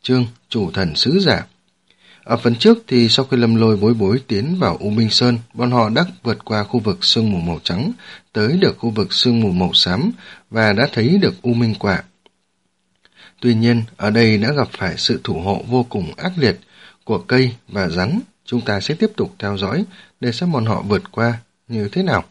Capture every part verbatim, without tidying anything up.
Chương Chủ Thần Sứ Giả. Ở phần trước thì sau khi Lâm Lôi Bối Bối tiến vào U Minh Sơn, bọn họ đã vượt qua khu vực sương mù màu trắng, tới được khu vực sương mù màu xám và đã thấy được U Minh Quả. Tuy nhiên, ở đây đã gặp phải sự thủ hộ vô cùng ác liệt của cây và rắn. Chúng ta sẽ tiếp tục theo dõi để xem bọn họ vượt qua như thế nào.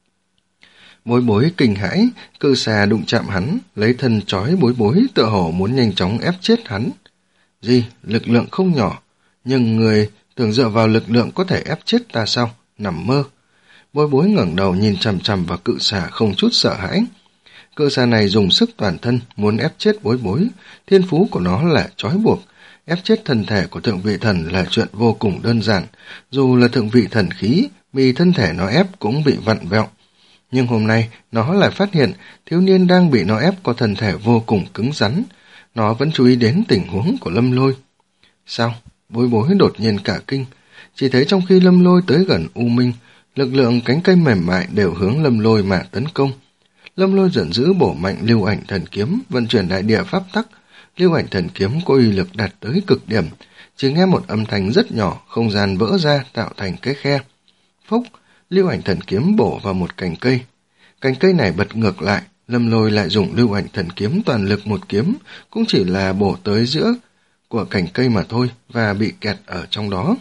Bối Bối kinh hãi, cự xà đụng chạm hắn, lấy thân trói Bối Bối tựa hồ muốn nhanh chóng ép chết hắn. Gì, lực lượng không nhỏ, nhưng người tưởng dựa vào lực lượng có thể ép chết ta sao? Nằm mơ. Bối Bối ngẩng đầu nhìn chằm chằm vào cự xà không chút sợ hãi. Cự xà này dùng sức toàn thân muốn ép chết Bối Bối, thiên phú của nó là trói buộc. Ép chết thân thể của thượng vị thần là chuyện vô cùng đơn giản, dù là thượng vị thần khí, vì thân thể nó ép cũng bị vặn vẹo. Nhưng hôm nay, nó lại phát hiện thiếu niên đang bị nó ép có thân thể vô cùng cứng rắn. Nó vẫn chú ý đến tình huống của Lâm Lôi. Sao? Bối Bối đột nhiên cả kinh. Chỉ thấy trong khi Lâm Lôi tới gần U Minh, lực lượng cánh cây mềm mại đều hướng Lâm Lôi mà tấn công. Lâm Lôi giận dữ bổ mạnh lưu ảnh thần kiếm, vận chuyển đại địa pháp tắc. Lưu ảnh thần kiếm có uy lực đạt tới cực điểm. Chỉ nghe một âm thanh rất nhỏ, không gian vỡ ra tạo thành cái khe. Phốc! Lưu ảnh thần kiếm bổ vào một cành cây. Cành cây này bật ngược lại, Lâm Lôi lại dùng lưu ảnh thần kiếm toàn lực một kiếm, cũng chỉ là bổ tới giữa của cành cây mà thôi, và bị kẹt ở trong đó.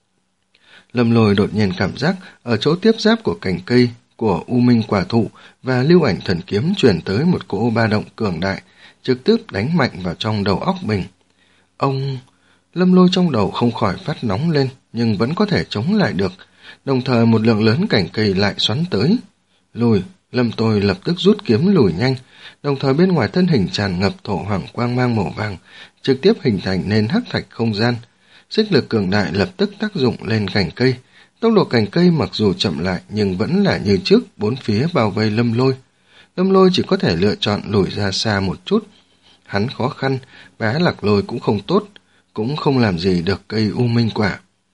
Lâm Lôi đột nhiên cảm giác ở chỗ tiếp giáp của cành cây của U Minh Quả Thụ và lưu ảnh thần kiếm truyền tới một cỗ ba động cường đại, trực tiếp đánh mạnh vào trong đầu óc mình. Ông... Lâm Lôi trong đầu không khỏi phát nóng lên, nhưng vẫn có thể chống lại được. Đồng thời một lượng lớn cành cây lại xoắn tới. Lùi, Lâm Tôi lập tức rút kiếm lùi nhanh, đồng thời bên ngoài thân hình tràn ngập thổ hoàng quang mang màu vàng, trực tiếp hình thành nên hắc thạch không gian. Xích lực cường đại lập tức tác dụng lên cành cây. Tốc độ cành cây mặc dù chậm lại nhưng vẫn là như trước, bốn phía bao vây Lâm Lôi. Lâm Lôi chỉ có thể lựa chọn lùi ra xa một chút. Hắn khó khăn, Bá Lạc Lôi cũng không tốt, cũng không làm gì được cây U Minh Quả.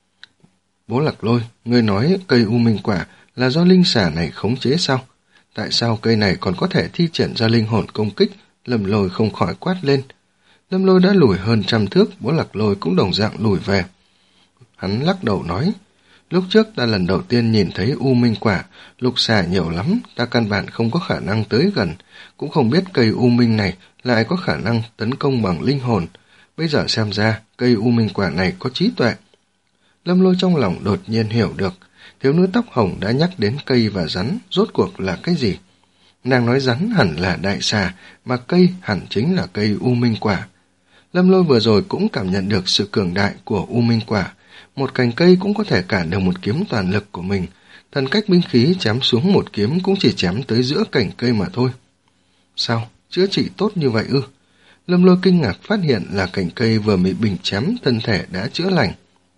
Bố Lạc Lôi, ngươi nói cây U Minh Quả là do linh xà này khống chế sao? Tại sao cây này còn có thể thi triển ra linh hồn công kích? Lâm Lôi không khỏi quát lên. Lâm Lôi đã lùi hơn trăm thước, Bố Lạc Lôi cũng đồng dạng lùi về. Hắn lắc đầu nói, lúc trước ta lần đầu tiên nhìn thấy U Minh Quả, lục xà nhiều lắm, ta căn bản không có khả năng tới gần, cũng không biết cây U Minh này lại có khả năng tấn công bằng linh hồn. Bây giờ xem ra, cây U Minh Quả này có trí tuệ. Lâm Lôi trong lòng đột nhiên hiểu được, thiếu nữ tóc hồng đã nhắc đến cây và rắn, rốt cuộc là cái gì? Nàng nói rắn hẳn là đại xà, mà cây hẳn chính là cây U Minh Quả. Lâm Lôi vừa rồi cũng cảm nhận được sự cường đại của U Minh Quả. Một cành cây cũng có thể cản được một kiếm toàn lực của mình. Thần cách binh khí chém xuống một kiếm cũng chỉ chém tới giữa cành cây mà thôi. Sao? Chữa trị tốt như vậy ư? Lâm Lôi kinh ngạc phát hiện là cành cây vừa bị bình chém thân thể đã chữa lành.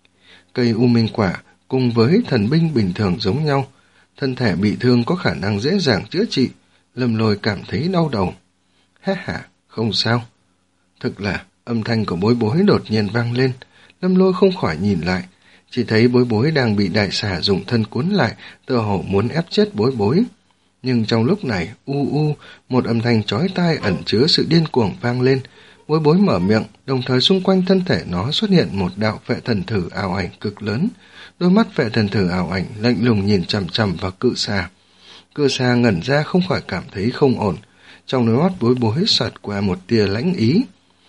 Cây U Minh Quả cùng với thần binh bình thường giống nhau, thân thể bị thương có khả năng dễ dàng chữa trị. Lâm Lôi cảm thấy đau đầu. Ha ha, không sao. Thực là âm thanh của Bối Bối đột nhiên vang lên. Lâm Lôi không khỏi nhìn lại, chỉ thấy Bối Bối đang bị đại xà dùng thân cuốn lại, tựa hồ muốn ép chết Bối Bối. Nhưng trong lúc này, u u, một âm thanh chói tai ẩn chứa sự điên cuồng vang lên. Bối Bối mở miệng, đồng thời xung quanh thân thể nó xuất hiện một đạo phệ thần thử ảo ảnh cực lớn. Đôi mắt phệ thần thử ảo ảnh lạnh lùng nhìn chằm chằm vào cự xà. Cự xà ngẩn ra không khỏi cảm thấy không ổn. Trong đôi mắt Bối Bối xẹt qua một tia lãnh ý.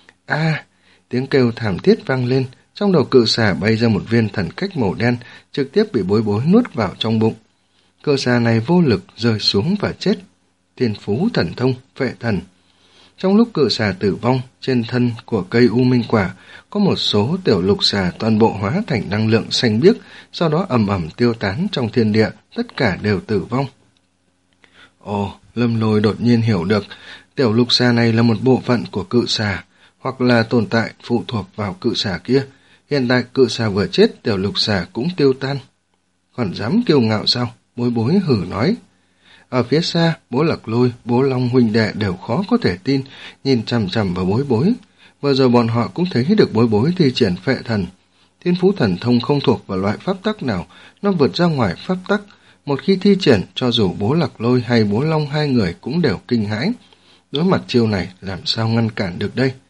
A, tiếng kêu thảm thiết vang lên. Trong đầu cự xà bay ra một viên thần cách màu đen, trực tiếp bị Bối Bối nuốt vào trong bụng. Cự xà này vô lực rơi xuống và chết. Thiên phú thần thông, phệ thần. Trong lúc cự xà tử vong, trên thân của cây U Minh Quả có một số tiểu lục xà toàn bộ hóa thành năng lượng xanh biếc, sau đó ầm ầm tiêu tán trong thiên địa, tất cả đều tử vong. Ồ, Lâm Lôi đột nhiên hiểu được, tiểu lục xà này là một bộ phận của cự xà, hoặc là tồn tại phụ thuộc vào cự xà kia. Hiện tại cự xà vừa chết, tiểu lục xà cũng tiêu tan. Còn dám kiêu ngạo sao? Bối Bối hử nói. Ở phía xa, Bố Lạc Lôi, Bố Long huynh đệ đều khó có thể tin, nhìn chằm chằm vào Bối Bối. Vừa rồi bọn họ cũng thấy được Bối Bối thi triển phệ thần. Thiên phú thần thông không thuộc vào loại pháp tắc nào, nó vượt ra ngoài pháp tắc. Một khi thi triển, cho dù Bố Lạc Lôi hay Bố Long hai người cũng đều kinh hãi. Đối mặt chiêu này, làm sao ngăn cản được đây?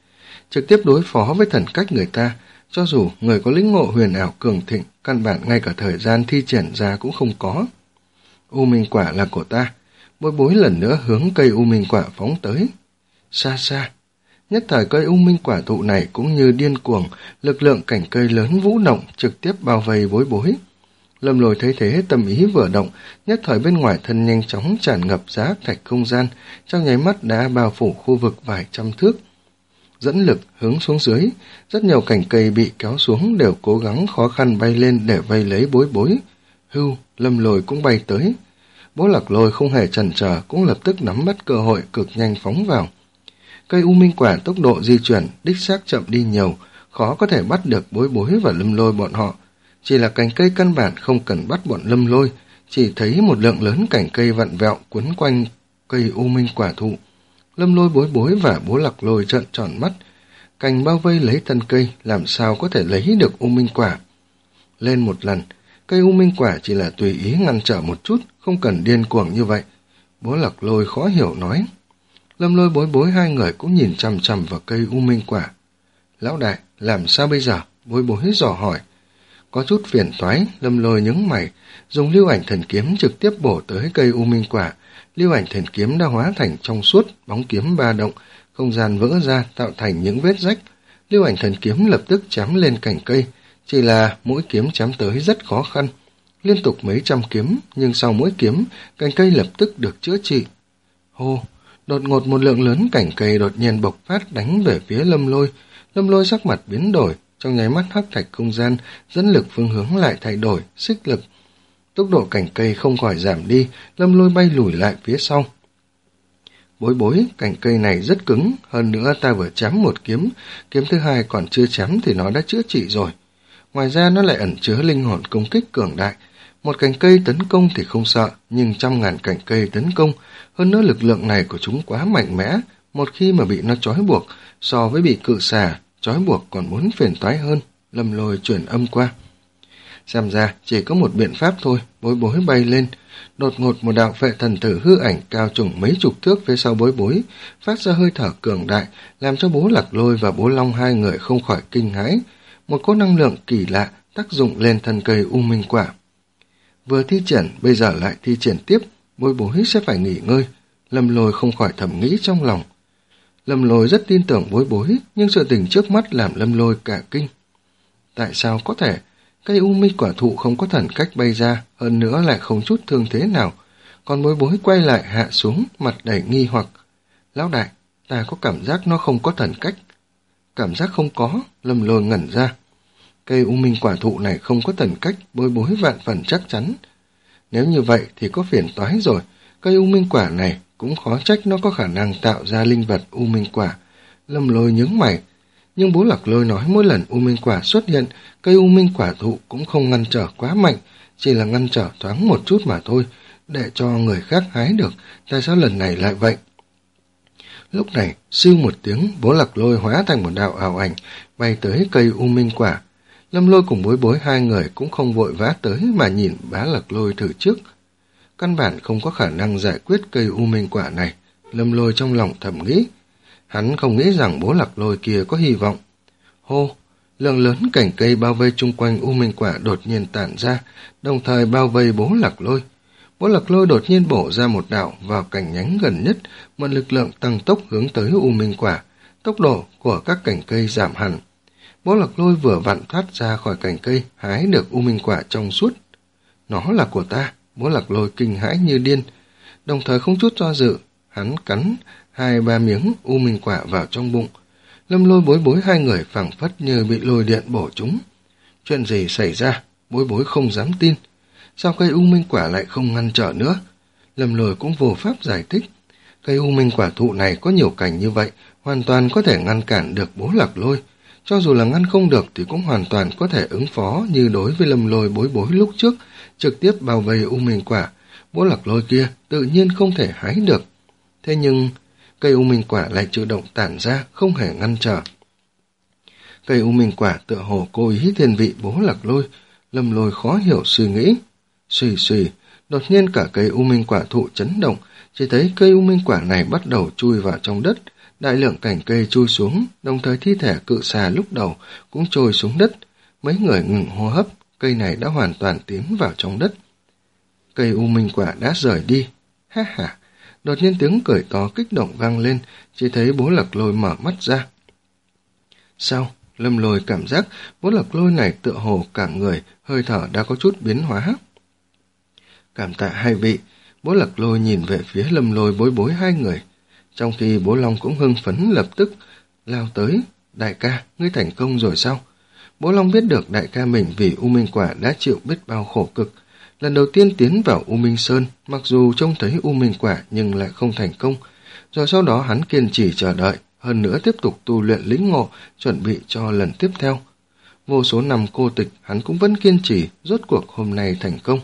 trực tiếp đối phó với thần cách người ta, cho dù người có lĩnh ngộ huyền ảo cường thịnh, căn bản ngay cả thời gian thi triển ra cũng không có. U minh quả là của ta. Bối bối lần nữa hướng cây u minh quả phóng tới. Xa xa, nhất thời cây u minh quả thụ này cũng như điên cuồng, lực lượng cảnh cây lớn vũ động trực tiếp bao vây bối bối. Lâm Lôi thấy thế, tâm ý vừa động, nhất thời bên ngoài thân nhanh chóng tràn ngập giá thạch không gian, trong nháy mắt đã bao phủ khu vực vài trăm thước. Dẫn lực hướng xuống dưới, rất nhiều cành cây bị kéo xuống đều cố gắng khó khăn bay lên để vây lấy bối bối. Hưu, Lâm Lôi cũng bay tới. Bố Lạc Lôi không hề chần chờ, cũng lập tức nắm bắt cơ hội cực nhanh phóng vào. Cây u minh quả tốc độ di chuyển đích xác chậm đi nhiều, khó có thể bắt được bối bối và Lâm Lôi bọn họ. Chỉ là cành cây căn bản không cần bắt bọn Lâm Lôi, chỉ thấy một lượng lớn cành cây vặn vẹo quấn quanh cây u minh quả thụ. Lâm Lôi, bối bối và bố Lạc Lôi trợn tròn mắt, cành bao vây lấy thân cây, làm sao có thể lấy được u minh quả. Lên một lần, cây u minh quả chỉ là tùy ý ngăn trở một chút, không cần điên cuồng như vậy. Bố Lạc Lôi khó hiểu nói. Lâm Lôi, bối bối hai người cũng nhìn chằm chằm vào cây u minh quả. Lão đại, làm sao bây giờ? Bối bối dò hỏi. Có chút phiền toái, Lâm Lôi nhướng mày, dùng lưu ảnh thần kiếm trực tiếp bổ tới cây u minh quả. Lưu ảnh thần kiếm đã hóa thành trong suốt, bóng kiếm ba động, không gian vỡ ra tạo thành những vết rách. Lưu ảnh thần kiếm lập tức chém lên cành cây, chỉ là mỗi kiếm chém tới rất khó khăn, liên tục mấy trăm kiếm, nhưng sau mỗi kiếm, cành cây lập tức được chữa trị. Hô, đột ngột một lượng lớn cành cây đột nhiên bộc phát đánh về phía Lâm Lôi. Lâm Lôi sắc mặt biến đổi, trong nháy mắt hắc thạch không gian, dẫn lực phương hướng lại thay đổi, xích lực. Tốc độ cành cây không khỏi giảm đi, Lâm Lôi bay lùi lại phía sau. Bối bối, cành cây này rất cứng, hơn nữa ta vừa chém một kiếm, kiếm thứ hai còn chưa chém thì nó đã chữa trị rồi. Ngoài ra nó lại ẩn chứa linh hồn công kích cường đại. Một cành cây tấn công thì không sợ, nhưng trăm ngàn cành cây tấn công, hơn nữa lực lượng này của chúng quá mạnh mẽ, một khi mà bị nó trói buộc, so với bị cự xà, trói buộc còn muốn phiền toái hơn. Lâm Lôi chuyển âm qua. Xem ra chỉ có một biện pháp thôi, bối bối bay lên. Đột ngột một đạo phệ thần tử hư ảnh cao trùng mấy chục thước phía sau bối bối, phát ra hơi thở cường đại, làm cho bố Lạc Lôi và bố Long hai người không khỏi kinh hãi. Một cỗ năng lượng kỳ lạ tác dụng lên thân cây u minh quả. Vừa thi triển, bây giờ lại thi triển tiếp, bối bối sẽ phải nghỉ ngơi. Lâm Lôi không khỏi thầm nghĩ trong lòng. Lâm Lôi rất tin tưởng bối bối, nhưng sự tình trước mắt làm Lâm Lôi cả kinh. Tại sao có thể? Cây u minh quả thụ không có thần cách bay ra, hơn nữa lại không chút thương thế nào. Còn bối bối quay lại hạ xuống, mặt đầy nghi hoặc. Lão đại, ta có cảm giác nó không có thần cách. Cảm giác không có, Lâm Lôi ngẩn ra. Cây u minh quả thụ này không có thần cách, bối bối vạn phần chắc chắn. Nếu như vậy thì có phiền toái rồi, cây u minh quả này cũng khó trách nó có khả năng tạo ra linh vật u minh quả. Lâm Lôi nhướng mày. Nhưng bố Lạc Lôi nói mỗi lần u minh quả xuất hiện, cây u minh quả thụ cũng không ngăn trở quá mạnh, chỉ là ngăn trở thoáng một chút mà thôi, để cho người khác hái được. Tại sao lần này lại vậy? Lúc này, siêu một tiếng, bố Lạc Lôi hóa thành một đạo ảo ảnh, bay tới cây u minh quả. Lâm Lôi cùng bối bối hai người cũng không vội vã tới mà nhìn bá Lạc Lôi thử trước. Căn bản không có khả năng giải quyết cây u minh quả này, Lâm Lôi trong lòng thầm nghĩ. Hắn không nghĩ rằng bố Lạc Lôi kia có hy vọng. Hô, lượng lớn cành cây bao vây chung quanh u minh quả đột nhiên tản ra, đồng thời bao vây bố Lạc Lôi. Bố Lạc Lôi đột nhiên bổ ra một đạo vào cành nhánh gần nhất, một lực lượng tăng tốc hướng tới u minh quả. Tốc độ của các cành cây giảm hẳn. Bố Lạc Lôi vừa vặn thoát ra khỏi cành cây, hái được u minh quả trong suốt. Nó là của ta, bố Lạc Lôi kinh hãi như điên. Đồng thời không chút do dự, hắn cắn hai ba miếng u minh quả vào trong bụng. Lâm Lôi bối bối hai người phảng phất như bị lôi điện bổ chúng. Chuyện gì xảy ra? Bối bối không dám tin. Sao cây u minh quả lại không ngăn trở nữa? Lâm Lôi cũng vô pháp giải thích. Cây u minh quả thụ này có nhiều cành như vậy, hoàn toàn có thể ngăn cản được bố Lạc Lôi. Cho dù là ngăn không được thì cũng hoàn toàn có thể ứng phó như đối với Lâm Lôi bối bối lúc trước, trực tiếp bao vây u minh quả. Bố Lạc Lôi kia tự nhiên không thể hái được. Thế nhưng cây u minh quả lại tự động tản ra, không hề ngăn trở. Cây u minh quả tựa hồ cố ý thiên vị bố Lạc Lôi. Lâm Lôi khó hiểu suy nghĩ. Xùy xùy, đột nhiên cả cây u minh quả thụ chấn động, chỉ thấy cây u minh quả này bắt đầu chui vào trong đất, đại lượng cành cây chui xuống, đồng thời thi thể cự xà lúc đầu cũng trôi xuống đất. Mấy người ngừng hô hấp, cây này đã hoàn toàn tiến vào trong đất. Cây u minh quả đã rời đi. Ha ha! Đột nhiên tiếng cười to kích động vang lên, chỉ thấy Bố Lạc Lôi mở mắt ra. Sao? Lâm Lôi cảm giác Bố Lạc Lôi này tựa hồ cả người, hơi thở đã có chút biến hóa. Cảm tạ hai vị. Bố Lạc Lôi nhìn về phía Lâm Lôi Bối Bối hai người. Trong khi Bố Long cũng hưng phấn lập tức lao tới. Đại ca, ngươi thành công rồi sao? Bố Long biết được đại ca mình vì U Minh Quả đã chịu biết bao khổ cực. Lần đầu tiên tiến vào U Minh Sơn, mặc dù trông thấy U Minh Quả nhưng lại không thành công. Rồi sau đó hắn kiên trì chờ đợi, hơn nữa tiếp tục tu luyện lĩnh ngộ, chuẩn bị cho lần tiếp theo. Vô số năm cô tịch, hắn cũng vẫn kiên trì, rốt cuộc hôm nay thành công.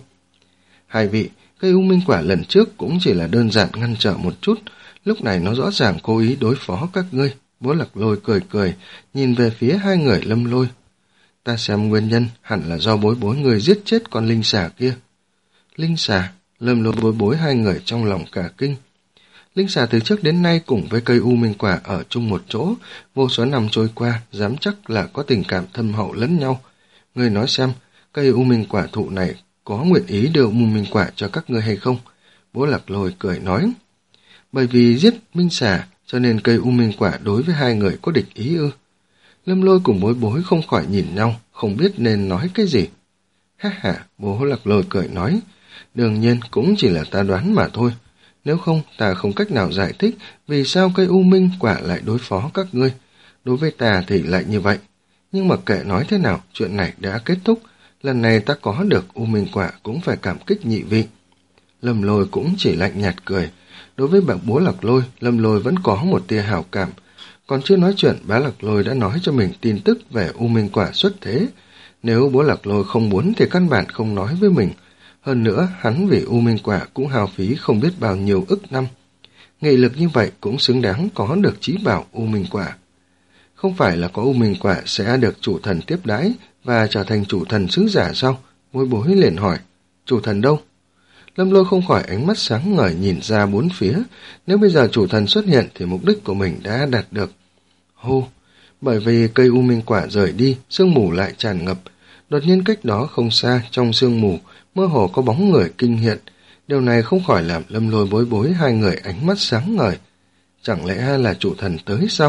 Hai vị, cây U Minh Quả lần trước cũng chỉ là đơn giản ngăn trở một chút, lúc này nó rõ ràng cố ý đối phó các ngươi. Bố Lạc Lôi cười cười, nhìn về phía hai người Lâm Lôi. Ta xem nguyên nhân hẳn là do Bối Bối người giết chết con linh xà kia. Linh xà? Lâm Lôi Bối Bối hai người trong lòng cả kinh. Linh xà từ trước đến nay cùng với cây U Minh Quả ở chung một chỗ, vô số năm trôi qua, dám chắc là có tình cảm thâm hậu lẫn nhau. Ngươi nói xem, cây U Minh Quả thụ này có nguyện ý đưa U Minh Quả cho các ngươi hay không? Bố Lạc Lôi cười nói. Bởi vì giết Minh xà, cho nên cây U Minh Quả đối với hai người có địch ý ư? Lâm Lôi cùng Bối Bối không khỏi nhìn nhau, không biết nên nói cái gì. Ha ha, Bố Lạc Lôi cười nói. Đương nhiên cũng chỉ là ta đoán mà thôi. Nếu không, ta không cách nào giải thích vì sao cây U Minh Quả lại đối phó các ngươi. Đối với ta thì lại như vậy. Nhưng mà kệ nói thế nào, chuyện này đã kết thúc. Lần này ta có được U Minh Quả cũng phải cảm kích nhị vị. Lâm Lôi cũng chỉ lạnh nhạt cười. Đối với bậc Bố Lạc Lôi, Lâm Lôi vẫn có một tia hảo cảm. Còn chưa nói chuyện, Bá Lạc Lôi đã nói cho mình tin tức về U Minh Quả xuất thế. Nếu Bố Lạc Lôi không muốn thì căn bản không nói với mình. Hơn nữa, hắn vì U Minh Quả cũng hao phí không biết bao nhiêu ức năm. Nghị lực như vậy cũng xứng đáng có được chí bảo U Minh Quả. Không phải là có U Minh Quả sẽ được chủ thần tiếp đãi và trở thành chủ thần sứ giả sao? Bối Bối liền hỏi, chủ thần đâu? Lâm Lôi không khỏi ánh mắt sáng ngời nhìn ra bốn phía. Nếu bây giờ chủ thần xuất hiện thì mục đích của mình đã đạt được. Hô! Bởi vì cây U Minh Quả rời đi, sương mù lại tràn ngập. Đột nhiên cách đó không xa, trong sương mù, mơ hồ có bóng người kinh hiện. Điều này không khỏi làm Lâm Lôi Bối Bối hai người ánh mắt sáng ngời. Chẳng lẽ là chủ thần tới sao?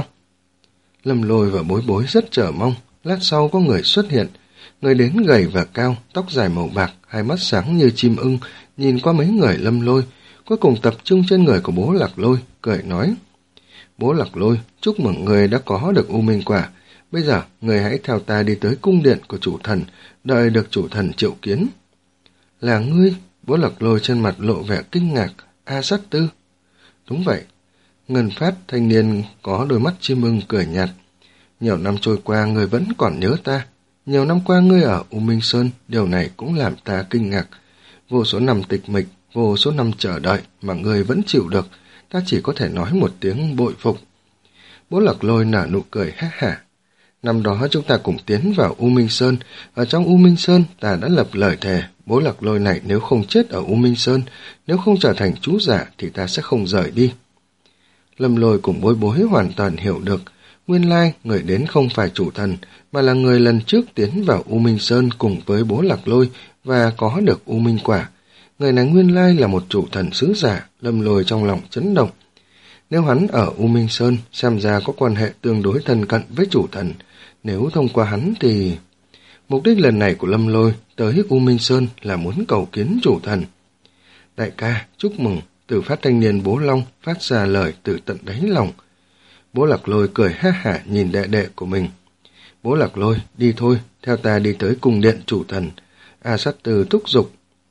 Lâm Lôi và Bối Bối rất chờ mong. Lát sau có người xuất hiện. Người đến gầy và cao, tóc dài màu bạc, hai mắt sáng như chim ưng, nhìn qua mấy người Lâm Lôi, cuối cùng tập trung trên người của Bố Lạc Lôi, cười nói. Bố Lạc Lôi, chúc mừng người đã có được U Minh Quả. Bây giờ, người hãy theo ta đi tới cung điện của chủ thần, đợi được chủ thần triệu kiến. Là ngươi? Bố Lạc Lôi trên mặt lộ vẻ kinh ngạc. A Sát Tư. Đúng vậy. Ngân Phát thanh niên có đôi mắt chim ưng cười nhạt. Nhiều năm trôi qua ngươi vẫn còn nhớ ta. Nhiều năm qua ngươi ở U Minh Sơn, điều này cũng làm ta kinh ngạc. Vô số năm tịch mịch, vô số năm chờ đợi mà ngươi vẫn chịu được, ta chỉ có thể nói một tiếng bội phục. Bố Lạc Lôi nở nụ cười ha hả. Năm đó chúng ta cùng tiến vào U Minh Sơn, ở trong U Minh Sơn ta đã lập lời thề, Bố Lạc Lôi này nếu không chết ở U Minh Sơn, nếu không trở thành chú giả thì ta sẽ không rời đi. Lâm Lôi cùng Bối Bối hoàn toàn hiểu được, nguyên lai người đến không phải chủ thần, mà là người lần trước tiến vào U Minh Sơn cùng với Bố Lạc Lôi và có được U Minh Quả. Người này nguyên lai là một chủ thần sứ giả. Lâm Lôi trong lòng chấn động. Nếu hắn ở U Minh Sơn, xem ra có quan hệ tương đối thân cận với chủ thần. Nếu thông qua hắn thì... Mục đích lần này của Lâm Lôi tới U Minh Sơn là muốn cầu kiến chủ thần. Đại ca, chúc mừng. Từ phát thanh niên Bố Long phát ra lời từ tận đáy lòng. Bố Lạc Lôi cười ha hả nhìn đệ đệ của mình. Bố Lạc Lôi, đi thôi, theo ta đi tới cung điện chủ thần. A Sát Tư thúc giục.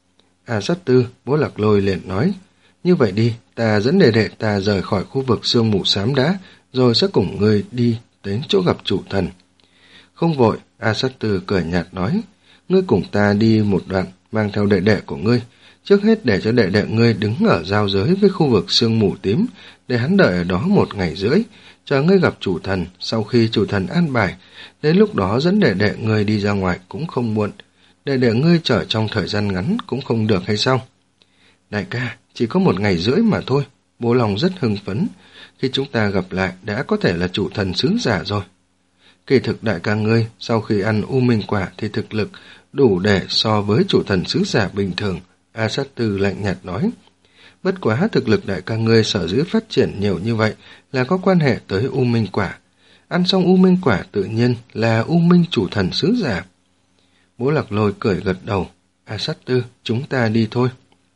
A Sát Tư, Bố Lạc Lôi liền nói. Như vậy đi, ta dẫn đệ đệ ta rời khỏi khu vực sương mù xám đã, rồi sẽ cùng ngươi đi đến chỗ gặp chủ thần. Không vội, A Sát Tư cười nhạt nói. Ngươi cùng ta đi một đoạn, mang theo đệ đệ của ngươi. Trước hết để cho đệ đệ ngươi đứng ở giao giới với khu vực sương mù tím, để hắn đợi ở đó một ngày rưỡi, chờ ngươi gặp chủ thần. Sau khi chủ thần an bài, đến lúc đó dẫn đệ đệ ngươi đi ra ngoài cũng không muộn. Đệ đệ ngươi chờ trong thời gian ngắn cũng không được hay sao? Đại ca, chỉ có một ngày rưỡi mà thôi. Bố Long rất hưng phấn. Khi chúng ta gặp lại đã có thể là chủ thần sứ giả rồi. Kỳ thực đại ca ngươi sau khi ăn u minh quả thì thực lực đủ để so với chủ thần sứ giả bình thường, A Sát Tư lạnh nhạt nói. Bất quá thực lực đại ca ngươi sở dĩ phát triển nhiều như vậy là có quan hệ tới u minh quả. Ăn xong u minh quả tự nhiên là u minh chủ thần sứ giả. Bố Lạc Lôi cười gật đầu. A Sát Tư, chúng ta đi thôi.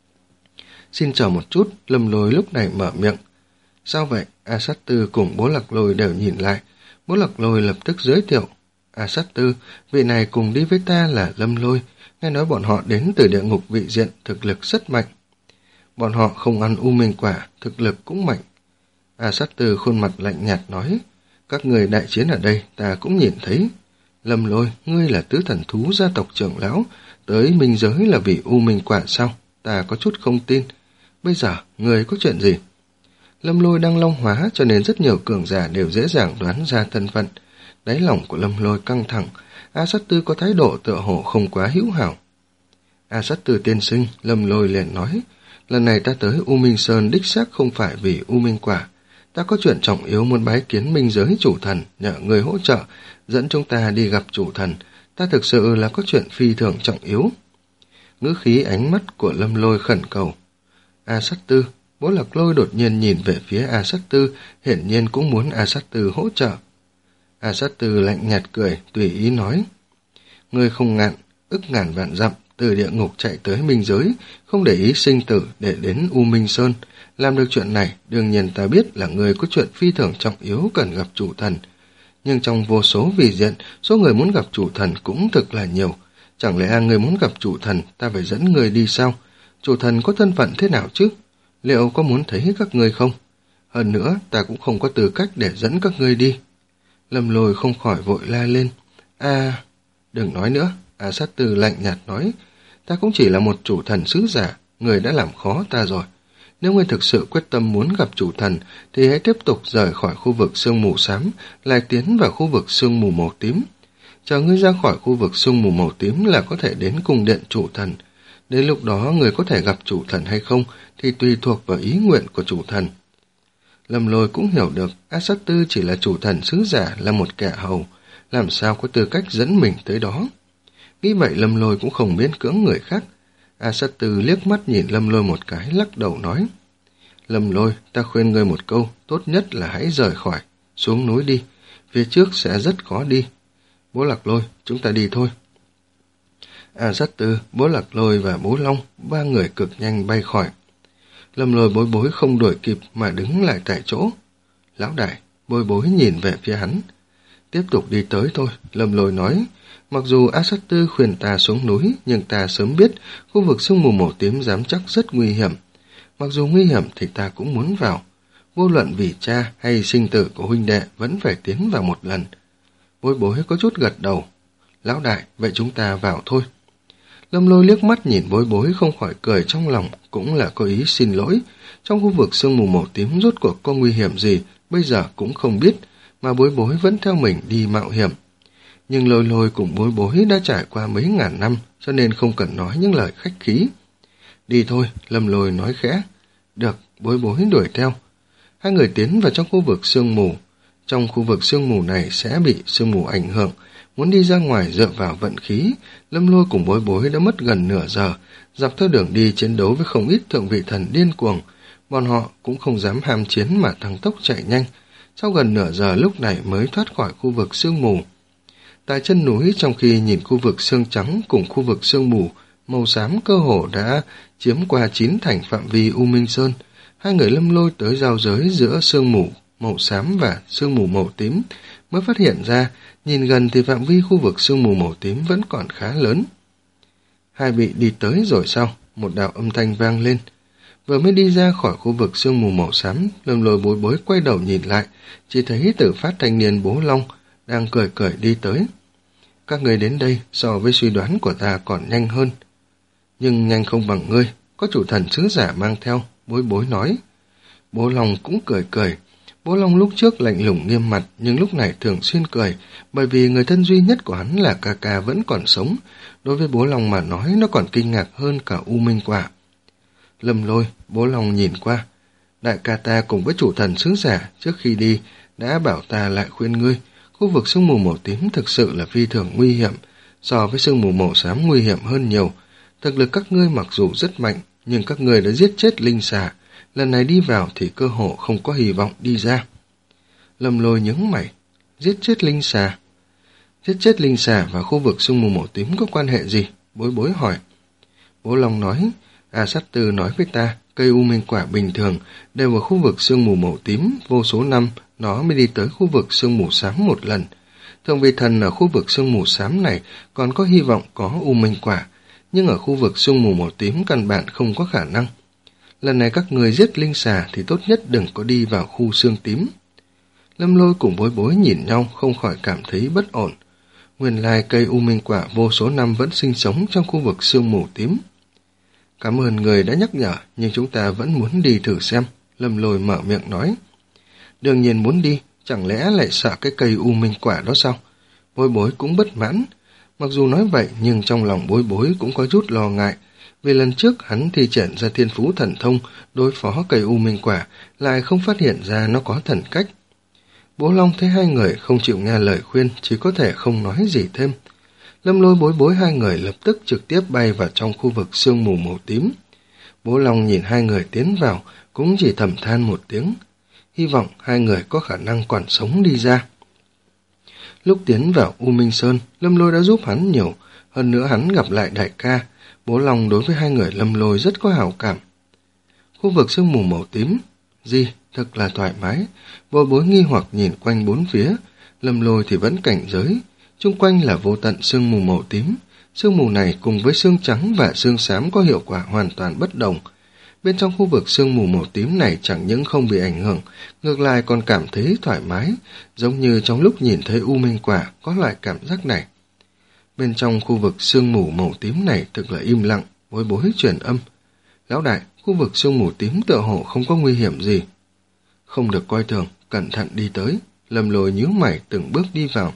Xin chờ một chút, Lâm Lôi lúc này mở miệng. Sao vậy? A Sát Tư cùng Bố Lạc Lôi đều nhìn lại. Bố Lạc Lôi lập tức giới thiệu. A Sát Tư, vị này cùng đi với ta là Lâm Lôi. Nghe nói bọn họ đến từ địa ngục vị diện, thực lực rất mạnh. Bọn họ không ăn u minh quả, thực lực cũng mạnh. A Sát Tư khuôn mặt lạnh nhạt nói. Các người đại chiến ở đây ta cũng nhìn thấy. Lâm Lôi, ngươi là tứ thần thú gia tộc trưởng lão, tới minh giới là vì u minh quả sao? Ta có chút không tin. Bây giờ, ngươi có chuyện gì? Lâm Lôi đang long hóa cho nên rất nhiều cường giả đều dễ dàng đoán ra thân phận. Đáy lòng của Lâm Lôi căng thẳng, A Sát Tư có thái độ tựa hồ không quá hữu hảo. A Sát Tư tiên sinh, Lâm Lôi liền nói, lần này ta tới U Minh Sơn đích xác không phải vì u minh quả. Ta có chuyện trọng yếu muốn bái kiến minh giới chủ thần, nhờ người hỗ trợ, dẫn chúng ta đi gặp chủ thần. Ta thực sự là có chuyện phi thường trọng yếu. Ngữ khí ánh mắt của Lâm Lôi khẩn cầu. A Sát Tư, Bố Lạc Lôi đột nhiên nhìn về phía A Sát Tư, hiển nhiên cũng muốn A Sát Tư hỗ trợ. A Sát Tư lạnh nhạt cười, tùy ý nói. Ngươi không ngạn, ức ngàn vạn dặm, từ địa ngục chạy tới minh giới, không để ý sinh tử để đến U Minh Sơn. Làm được chuyện này, đương nhiên ta biết là người có chuyện phi thường trọng yếu cần gặp chủ thần. Nhưng trong vô số vị diện, số người muốn gặp chủ thần cũng thực là nhiều. Chẳng lẽ người muốn gặp chủ thần, ta phải dẫn người đi sao? Chủ thần có thân phận thế nào chứ? Liệu có muốn thấy các ngươi không? Hơn nữa, ta cũng không có tư cách để dẫn các ngươi đi. Lâm Lôi không khỏi vội la lên. À, đừng nói nữa. A Sát Tư lạnh nhạt nói. Ta cũng chỉ là một chủ thần sứ giả, người đã làm khó ta rồi. Nếu ngươi thực sự quyết tâm muốn gặp chủ thần, thì hãy tiếp tục rời khỏi khu vực sương mù xám, lại tiến vào khu vực sương mù màu tím. Chờ ngươi ra khỏi khu vực sương mù màu tím là có thể đến cung điện chủ thần. Đến lúc đó người có thể gặp chủ thần hay không thì tùy thuộc vào ý nguyện của chủ thần. Lâm Lôi cũng hiểu được A Sát Tư chỉ là chủ thần sứ giả, là một kẻ hầu, làm sao có tư cách dẫn mình tới đó. Nghĩ vậy Lâm Lôi cũng không miễn cưỡng người khác. A Sát Tư liếc mắt nhìn Lâm Lôi một cái, lắc đầu nói. Lâm Lôi, ta khuyên ngươi một câu, tốt nhất là hãy rời khỏi, xuống núi đi, phía trước sẽ rất khó đi. Bố Lạc Lôi, chúng ta đi thôi. A Sát Tư, Bố Lạc Lôi và Bố Long, ba người cực nhanh bay khỏi. Lâm Lôi bối bối không đuổi kịp mà đứng lại tại chỗ. Lão đại, bối bối nhìn về phía hắn. Tiếp tục đi tới thôi, Lâm Lôi nói. Mặc dù A Sát Tư khuyên ta xuống núi, nhưng ta sớm biết khu vực sương mù màu tím dám chắc rất nguy hiểm. Mặc dù nguy hiểm thì ta cũng muốn vào. Vô luận vì cha hay sinh tử của huynh đệ vẫn phải tiến vào một lần. Bối bối có chút gật đầu. Lão đại, vậy chúng ta vào thôi. Lâm Lôi liếc mắt nhìn bối bối không khỏi cười trong lòng, cũng là có ý xin lỗi. Trong khu vực sương mù màu tím rốt cuộc có nguy hiểm gì, bây giờ cũng không biết, mà bối bối vẫn theo mình đi mạo hiểm. Nhưng Lôi Lôi cùng bối bối đã trải qua mấy ngàn năm, cho nên không cần nói những lời khách khí. Đi thôi, Lâm Lôi nói khẽ. Được, bối bối đuổi theo. Hai người tiến vào trong khu vực sương mù. Trong khu vực sương mù này sẽ bị sương mù ảnh hưởng. Muốn đi ra ngoài dựa vào vận khí, Lâm Lôi cùng bối bối đã mất gần nửa giờ, dọc theo đường đi chiến đấu với không ít thượng vị thần điên cuồng. Bọn họ cũng không dám ham chiến mà tăng tốc chạy nhanh. Sau gần nửa giờ lúc này mới thoát khỏi khu vực sương mù. Tại chân núi, trong khi nhìn khu vực sương trắng cùng khu vực sương mù màu xám cơ hồ đã chiếm qua chín thành phạm vi U Minh Sơn, hai người Lâm Lôi tới giao giới giữa sương mù màu xám và sương mù màu tím, mới phát hiện ra, nhìn gần thì phạm vi khu vực sương mù màu tím vẫn còn khá lớn. Hai vị đi tới rồi sao? Một đạo âm thanh vang lên. Vừa mới đi ra khỏi khu vực sương mù màu xám, Lâm Lôi bối bối quay đầu nhìn lại, chỉ thấy Tử Phát thanh niên Bố Long đang cười cười đi tới. Các người đến đây so với suy đoán của ta còn nhanh hơn. Nhưng nhanh không bằng ngươi, có chủ thần sứ giả mang theo, bối bối nói. Bố Long cũng cười cười. Bố Long lúc trước lạnh lùng nghiêm mặt, nhưng lúc này thường xuyên cười, bởi vì người thân duy nhất của hắn là ca ca vẫn còn sống. Đối với Bố Long mà nói, nó còn kinh ngạc hơn cả U Minh Quả. Lâm Lôi, Bố Long nhìn qua. đại ca ta cùng với chủ thần sứ giả trước khi đi đã bảo ta lại khuyên ngươi, khu vực sương mù màu tím thực sự là phi thường nguy hiểm, so với sương mù màu xám nguy hiểm hơn nhiều. Thực lực các ngươi mặc dù rất mạnh, nhưng các ngươi đã giết chết linh xà, lần này đi vào thì cơ hồ không có hy vọng đi ra. Lâm Lôi nhướng mày, giết chết linh xà? Giết chết linh xà và khu vực sương mù màu tím có quan hệ gì? Bối Bối hỏi. Bố Long nói, A Sát Tư nói với ta, cây u minh quả bình thường đều ở khu vực sương mù màu tím, vô số năm nó mới đi tới khu vực sương mù xám một lần. Thường vị thần ở khu vực sương mù xám này còn có hy vọng có u minh quả, nhưng ở khu vực sương mù màu tím căn bản không có khả năng. Lần này các người giết linh xà thì tốt nhất đừng có đi vào khu sương tím. Lâm Lôi cùng Bối Bối nhìn nhau không khỏi cảm thấy bất ổn. Nguyên lai cây u minh quả vô số năm vẫn sinh sống trong khu vực sương mù tím. Cảm ơn người đã nhắc nhở, nhưng chúng ta vẫn muốn đi thử xem. Lâm Lôi mở miệng nói. Đương nhiên muốn đi, chẳng lẽ lại sợ cái cây u minh quả đó sao? Bối Bối cũng bất mãn. Mặc dù nói vậy nhưng trong lòng Bối Bối cũng có chút lo ngại, vì lần trước hắn thi triển ra thiên phú thần thông đối phó cây u minh quả lại không phát hiện ra nó có thần cách. Bố Long thấy hai người không chịu nghe lời khuyên, chỉ có thể không nói gì thêm. Lâm Lôi Bối Bối hai người lập tức trực tiếp bay vào trong khu vực sương mù màu tím. Bố Long nhìn hai người tiến vào, cũng chỉ thầm than một tiếng. Hy vọng hai người có khả năng còn sống đi ra. Lúc tiến vào U Minh Sơn, Lâm Lôi đã giúp hắn nhiều, hơn nữa hắn gặp lại đại ca. Bố Long đối với hai người Lâm Lôi rất có hảo cảm. Khu vực sương mù màu tím, gì, thật là thoải mái. Bối Bối nghi hoặc nhìn quanh bốn phía, Lâm Lôi thì vẫn cảnh giới. Chung quanh là vô tận sương mù màu tím. Sương mù này cùng với sương trắng và sương xám có hiệu quả hoàn toàn bất đồng. Bên trong khu vực sương mù màu tím này chẳng những không bị ảnh hưởng, ngược lại còn cảm thấy thoải mái, giống như trong lúc nhìn thấy u minh quả có loại cảm giác này. Bên trong khu vực sương mù màu tím này thực là im lặng, Bối Bối truyền âm. Lão đại, khu vực sương mù tím tựa hồ không có nguy hiểm gì. Không được coi thường, cẩn thận đi tới. Lâm Lôi nhíu mày từng bước đi vào.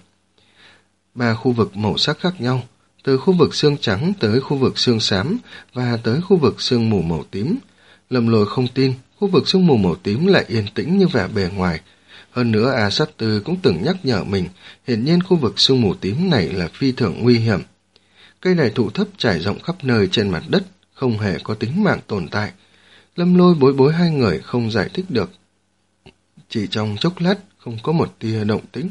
Ba khu vực màu sắc khác nhau, từ khu vực xương trắng tới khu vực xương xám và tới khu vực sương mù màu tím. Lâm Lôi không tin khu vực sương mù màu tím lại yên tĩnh như vẻ bề ngoài. Hơn nữa A Sát Tư cũng từng nhắc nhở mình, hiển nhiên khu vực sương mù tím này là phi thường nguy hiểm. Cây đại thụ thấp trải rộng khắp nơi trên mặt đất, không hề có tính mạng tồn tại. Lâm Lôi Bối Bối hai người không giải thích được. Chỉ trong chốc lát không có một tia động tĩnh.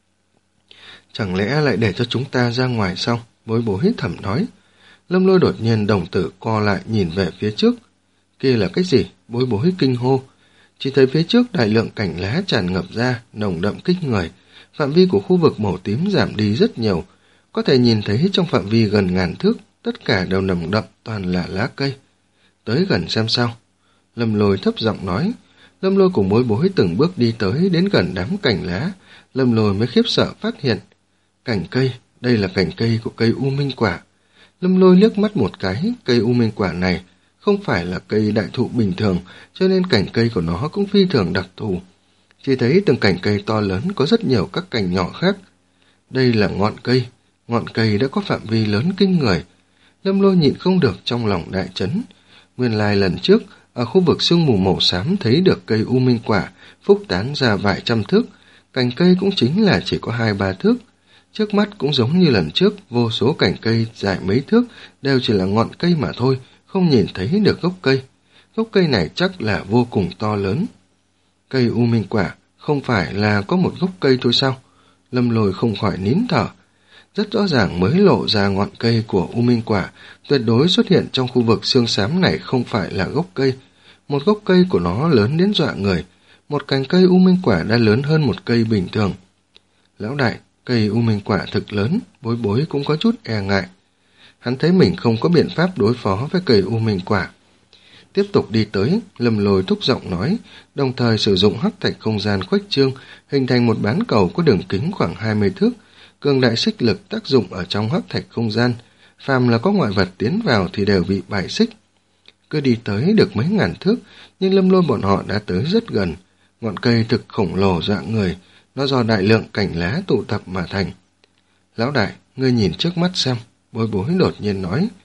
Chẳng lẽ lại để cho chúng ta ra ngoài sao? Bối Bối thầm nói. Lâm Lôi đột nhiên đồng tử co lại nhìn về phía trước. Kia là cái gì? Bối Bối kinh hô. Chỉ thấy phía trước đại lượng cảnh lá tràn ngập ra, nồng đậm kích người. Phạm vi của khu vực màu tím giảm đi rất nhiều. Có thể nhìn thấy trong phạm vi gần ngàn thước, tất cả đều nồng đậm toàn là lá cây. Tới gần xem sao. Lâm Lôi thấp giọng nói. Lâm Lôi cùng Bối Bối từng bước đi tới đến gần đám cành lá. Lâm Lôi mới khiếp sợ phát hiện. Cành cây, đây là cành cây của cây u minh quả. Lâm Lôi liếc mắt một cái, cây u minh quả này không phải là cây đại thụ bình thường, cho nên cành cây của nó cũng phi thường đặc thù. Chỉ thấy từng cành cây to lớn có rất nhiều các cành nhỏ khác. Đây là ngọn cây, ngọn cây đã có phạm vi lớn kinh người. Lâm Lôi nhịn không được trong lòng đại chấn. Nguyên lai lần trước, ở khu vực sương mù màu xám thấy được cây u minh quả, phúc tán ra vài trăm thước, cành cây cũng chính là chỉ có hai ba thước. Trước mắt cũng giống như lần trước, vô số cành cây dài mấy thước đều chỉ là ngọn cây mà thôi, không nhìn thấy được gốc cây. Gốc cây này chắc là vô cùng to lớn. Cây u minh quả không phải là có một gốc cây thôi sao? Lâm Lôi không khỏi nín thở. Rất rõ ràng mới lộ ra ngọn cây của u minh quả, tuyệt đối xuất hiện trong khu vực xương xám này không phải là gốc cây. Một gốc cây của nó lớn đến dọa người, một cành cây u minh quả đã lớn hơn một cây bình thường. Lão đại, cây u minh quả thực lớn, Bối Bối cũng có chút e ngại. Hắn thấy mình không có biện pháp đối phó với cây u minh quả. Tiếp tục đi tới, Lâm Lôi thúc giọng nói, đồng thời sử dụng hắc thạch không gian khuếch trương, hình thành một bán cầu có đường kính khoảng hai mươi thước, cường đại xích lực tác dụng ở trong hắc thạch không gian, phàm là có ngoại vật tiến vào thì đều bị bài xích. Cứ đi tới được mấy ngàn thước, nhưng Lâm Lôi bọn họ đã tới rất gần. Ngọn cây thực khổng lồ dọa người, nó do đại lượng cành lá tụ tập mà thành. Lão đại, ngươi nhìn trước mắt xem, Bối Bối đột nhiên nói.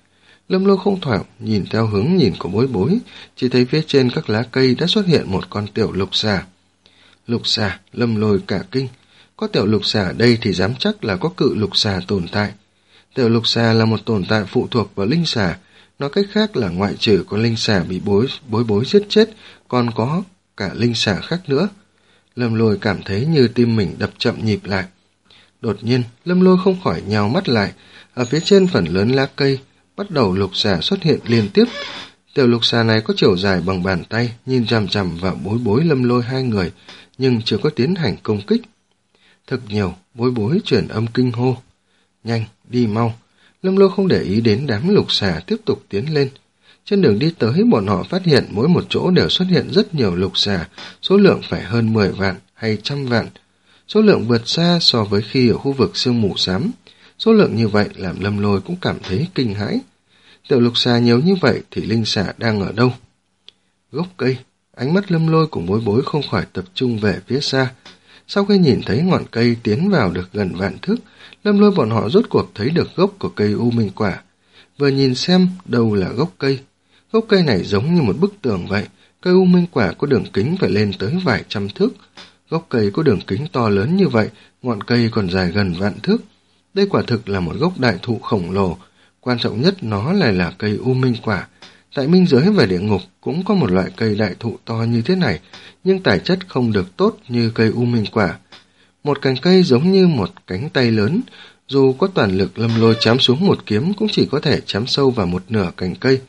Lâm Lôi không thoảng nhìn theo hướng nhìn của Bối Bối, chỉ thấy phía trên các lá cây đã xuất hiện một con tiểu lục xà. Lục xà, Lâm Lôi cả kinh, có tiểu lục xà ở đây thì dám chắc là có cự lục xà tồn tại. Tiểu lục xà là một tồn tại phụ thuộc vào linh xà, nói cách khác là ngoại trừ con linh xà bị bối bối bối giết chết, còn có cả linh xà khác nữa. Lâm Lôi cảm thấy như tim mình đập chậm nhịp lại. Đột nhiên, Lâm Lôi không khỏi nhào mắt lại, ở phía trên phần lớn lá cây, bắt đầu lục xà xuất hiện liên tiếp. Tiểu lục xà này có chiều dài bằng bàn tay, nhìn chằm chằm vào Bối Bối Lâm Lôi hai người, nhưng chưa có tiến hành công kích. Thật nhiều, Bối Bối chuyển âm kinh hô. Nhanh, đi mau. Lâm Lôi không để ý đến đám lục xà tiếp tục tiến lên. Trên đường đi tới, bọn họ phát hiện mỗi một chỗ đều xuất hiện rất nhiều lục xà, số lượng phải hơn mười vạn hay trăm vạn. Số lượng vượt xa so với khi ở khu vực sương mù xám. Số lượng như vậy làm Lâm Lôi cũng cảm thấy kinh hãi. Tiểu lục xà nhiều như vậy thì linh xà đang ở đâu? Gốc cây, ánh mắt Lâm Lôi cùng Bối Bối không khỏi tập trung về phía xa. Sau khi nhìn thấy ngọn cây tiến vào được gần vạn thước, Lâm Lôi bọn họ rốt cuộc thấy được gốc của cây u minh quả. Vừa nhìn xem đâu là gốc cây. Gốc cây này giống như một bức tường vậy, cây u minh quả có đường kính phải lên tới vài trăm thước. Gốc cây có đường kính to lớn như vậy, ngọn cây còn dài gần vạn thước. Đây quả thực là một gốc đại thụ khổng lồ, quan trọng nhất nó lại là cây u minh quả. Tại minh giới và địa ngục cũng có một loại cây đại thụ to như thế này, nhưng tài chất không được tốt như cây u minh quả. Một cành cây giống như một cánh tay lớn, dù có toàn lực Lâm Lôi chém xuống một kiếm cũng chỉ có thể chém sâu vào một nửa cành cây.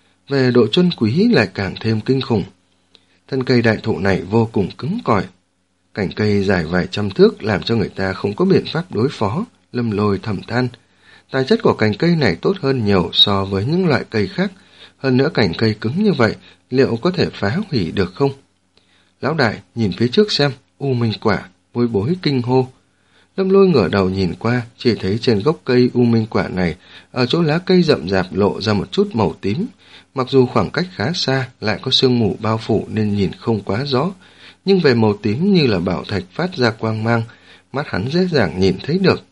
Về độ chân quý lại càng thêm kinh khủng. Thân cây đại thụ này vô cùng cứng cỏi. Cành cây dài vài trăm thước làm cho người ta không có biện pháp đối phó, Lâm Lôi thầm than. Tài chất của cành cây này tốt hơn nhiều so với những loại cây khác. Hơn nữa cành cây cứng như vậy, liệu có thể phá hủy được không? Lão đại, nhìn phía trước xem, u minh quả, Bối Bối kinh hô. Lâm Lôi ngửa đầu nhìn qua, chỉ thấy trên gốc cây u minh quả này, ở chỗ lá cây rậm rạp lộ ra một chút màu tím. Mặc dù khoảng cách khá xa, lại có sương mù bao phủ nên nhìn không quá rõ, nhưng về màu tím như là bảo thạch phát ra quang mang, mắt hắn dễ dàng nhìn thấy được.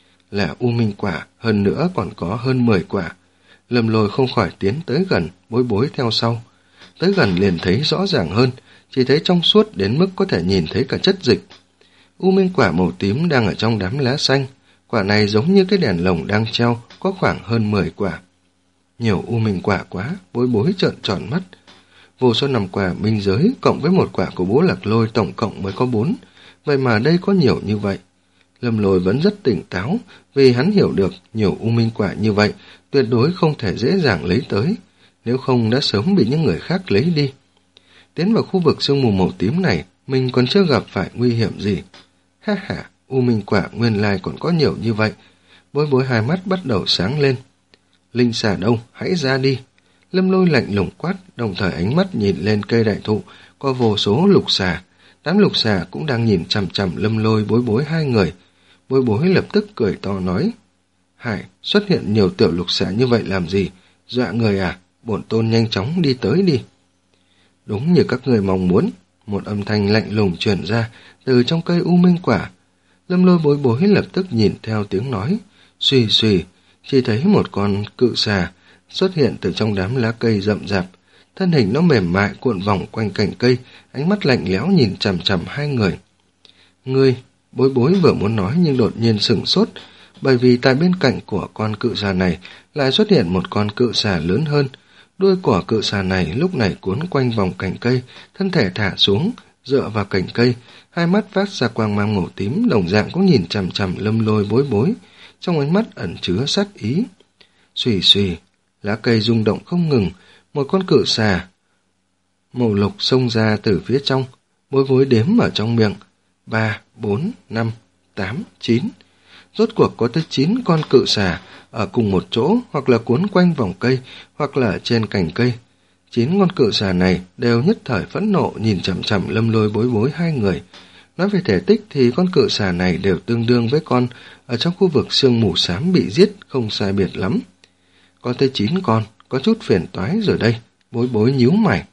Là u minh quả, hơn nữa còn có hơn mười quả. Lâm Lôi không khỏi tiến tới gần, Bối Bối theo sau. Tới gần liền thấy rõ ràng hơn, chỉ thấy trong suốt đến mức có thể nhìn thấy cả chất dịch. U minh quả màu tím đang ở trong đám lá xanh, quả này giống như cái đèn lồng đang treo, có khoảng hơn mười quả. Nhiều u minh quả quá, Bối Bối trợn tròn mắt. Vô số năm quả minh giới cộng với một quả của Bố Lạc Lôi tổng cộng mới có bốn, vậy mà đây có nhiều như vậy. Lâm Lôi vẫn rất tỉnh táo, vì hắn hiểu được nhiều u minh quả như vậy tuyệt đối không thể dễ dàng lấy tới, nếu không đã sớm bị những người khác lấy đi. Tiến vào khu vực sương mù màu tím này, mình còn chưa gặp phải nguy hiểm gì. Ha ha, u minh quả nguyên lai còn có nhiều như vậy. Bối Bối hai mắt bắt đầu sáng lên. Linh xà đâu, hãy ra đi. Lâm Lôi lạnh lùng quát, đồng thời ánh mắt nhìn lên cây đại thụ, có vô số lục xà. Đám lục xà cũng đang nhìn chằm chằm Lâm Lôi Bối Bối hai người. Bối Bối lập tức cười to nói. Hải, xuất hiện nhiều tiểu lục xà như vậy làm gì? Dọa người à? Bổn tôn nhanh chóng đi tới đi. Đúng như các người mong muốn, một âm thanh lạnh lùng truyền ra từ trong cây u minh quả. Lâm Lôi Bối Bối lập tức nhìn theo tiếng nói. Xùy xùy, chỉ thấy một con cự xà xuất hiện từ trong đám lá cây rậm rạp. Thân hình nó mềm mại cuộn vòng quanh cành cây, ánh mắt lạnh lẽo nhìn chằm chằm hai người. Ngươi, Bối Bối vừa muốn nói nhưng đột nhiên sửng sốt, bởi vì tại bên cạnh của con cự xà này lại xuất hiện một con cự xà lớn hơn. Đuôi của cự xà này lúc này cuốn quanh vòng cành cây, thân thể thả xuống, dựa vào cành cây, hai mắt phát ra quang mang màu tím, đồng dạng cũng nhìn chằm chằm Lâm Lôi Bối Bối, trong ánh mắt ẩn chứa sát ý. Xùy xùy, lá cây rung động không ngừng, một con cự xà màu lục xông ra từ phía trong. Bối Bối đếm ở trong miệng, ba, bốn, năm, tám, chín. Rốt cuộc có tới chín con cự xà ở cùng một chỗ, hoặc là cuốn quanh vòng cây, hoặc là ở trên cành cây. Chín con cự xà này đều nhất thời phẫn nộ nhìn chằm chằm Lâm Lôi Bối Bối hai người. Nói về thể tích thì con cự xà này đều tương đương với con ở trong khu vực sương mù xám bị giết không sai biệt lắm. Có tới chín con, có chút phiền toái rồi đây, Bối Bối nhíu mày.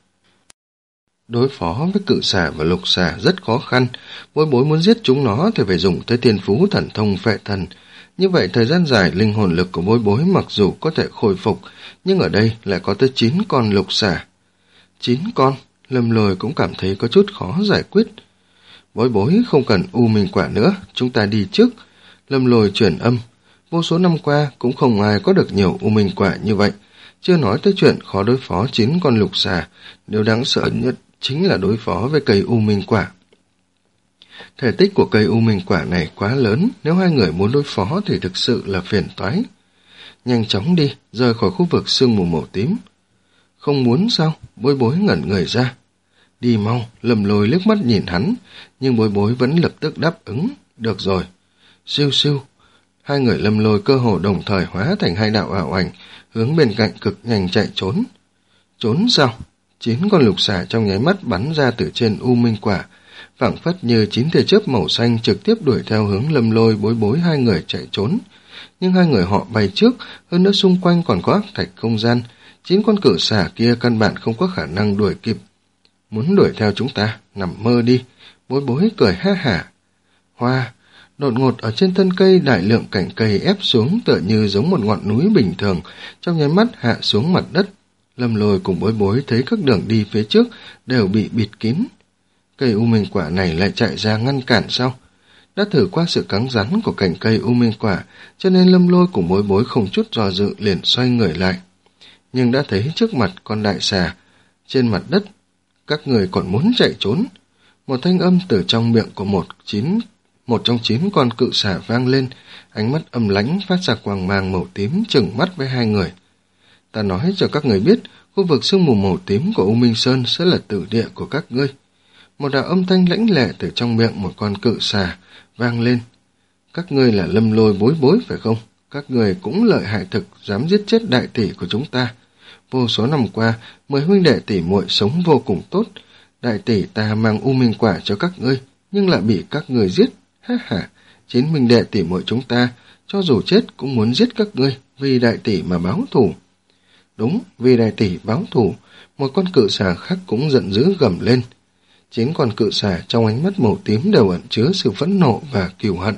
Đối phó với cự xà và lục xà rất khó khăn, Bối Bối muốn giết chúng nó thì phải dùng tới tiên phú thần thông phệ thần, Như vậy thời gian dài linh hồn lực của Bối Bối mặc dù có thể khôi phục, nhưng ở đây lại có tới chín con lục xà. Chín con, Lâm Lôi cũng cảm thấy có chút khó giải quyết. Bối Bối không cần u minh quả nữa, chúng ta đi trước. Lâm Lôi chuyển âm, vô số năm qua cũng không ai có được nhiều u minh quả như vậy. Chưa nói tới chuyện khó đối phó chín con lục xà, điều đáng sợ nhất chính là đối phó với cây u minh quả. Thể tích của cây u minh quả này quá lớn, nếu hai người muốn đối phó thì thực sự là phiền toái. Nhanh chóng đi, rời khỏi khu vực sương mù màu tím. Không muốn sao? Bối Bối ngẩn người ra. Đi mau, Lâm Lôi liếc mắt nhìn hắn, nhưng Bối Bối vẫn lập tức đáp ứng. Được rồi. Siêu siêu. Hai người Lâm Lôi cơ hồ đồng thời hóa thành hai đạo ảo ảnh, hướng bên cạnh cực nhanh chạy trốn. Trốn sao? Chín con lục xà trong nháy mắt bắn ra từ trên u minh quả, phảng phất như chín tia chớp màu xanh trực tiếp đuổi theo hướng Lâm Lôi Bối Bối hai người chạy trốn. Nhưng hai người họ bay trước, hơn nữa xung quanh còn có ác thạch không gian, chín con cự xà kia căn bản không có khả năng đuổi kịp. Muốn đuổi theo chúng ta, nằm mơ đi. Bối Bối cười ha hả. Hoa, đột ngột ở trên thân cây đại lượng cành cây ép xuống tựa như giống một ngọn núi bình thường, trong nháy mắt hạ xuống mặt đất. Lâm Lôi cùng Bối Bối thấy các đường đi phía trước đều bị bịt kín. Cây u minh quả này lại chạy ra ngăn cản sao? Đã thử qua sự cứng rắn của cành cây u minh quả, cho nên Lâm Lôi cùng Bối Bối không chút do dự liền xoay người lại. Nhưng đã thấy trước mặt con đại xà trên mặt đất, các người còn muốn chạy trốn. Một thanh âm từ trong miệng của một chín một trong chín con cự xà vang lên, ánh mắt âm lãnh phát ra quang mang màu tím trừng mắt với hai người. Ta nói cho các người biết, khu vực sương mù màu tím của U Minh Sơn sẽ là tử địa của các ngươi. Một đạo âm thanh lãnh lệ từ trong miệng một con cự xà vang lên. Các ngươi là Lâm Lôi Bối Bối phải không? Các người cũng lợi hại thực, dám giết chết đại tỷ của chúng ta. Vô số năm qua, mười huynh đệ tỷ muội sống vô cùng tốt. Đại tỷ ta mang u minh quả cho các ngươi, nhưng lại bị các người giết. Ha ha, chín huynh đệ tỷ muội chúng ta, cho dù chết cũng muốn giết các ngươi, vì đại tỷ mà báo thù. Đúng, vì đại tỷ báo thù, một con cự xà khác cũng giận dữ gầm lên. Chín con cự xà trong ánh mắt màu tím đều ẩn chứa sự phẫn nộ và cừu hận.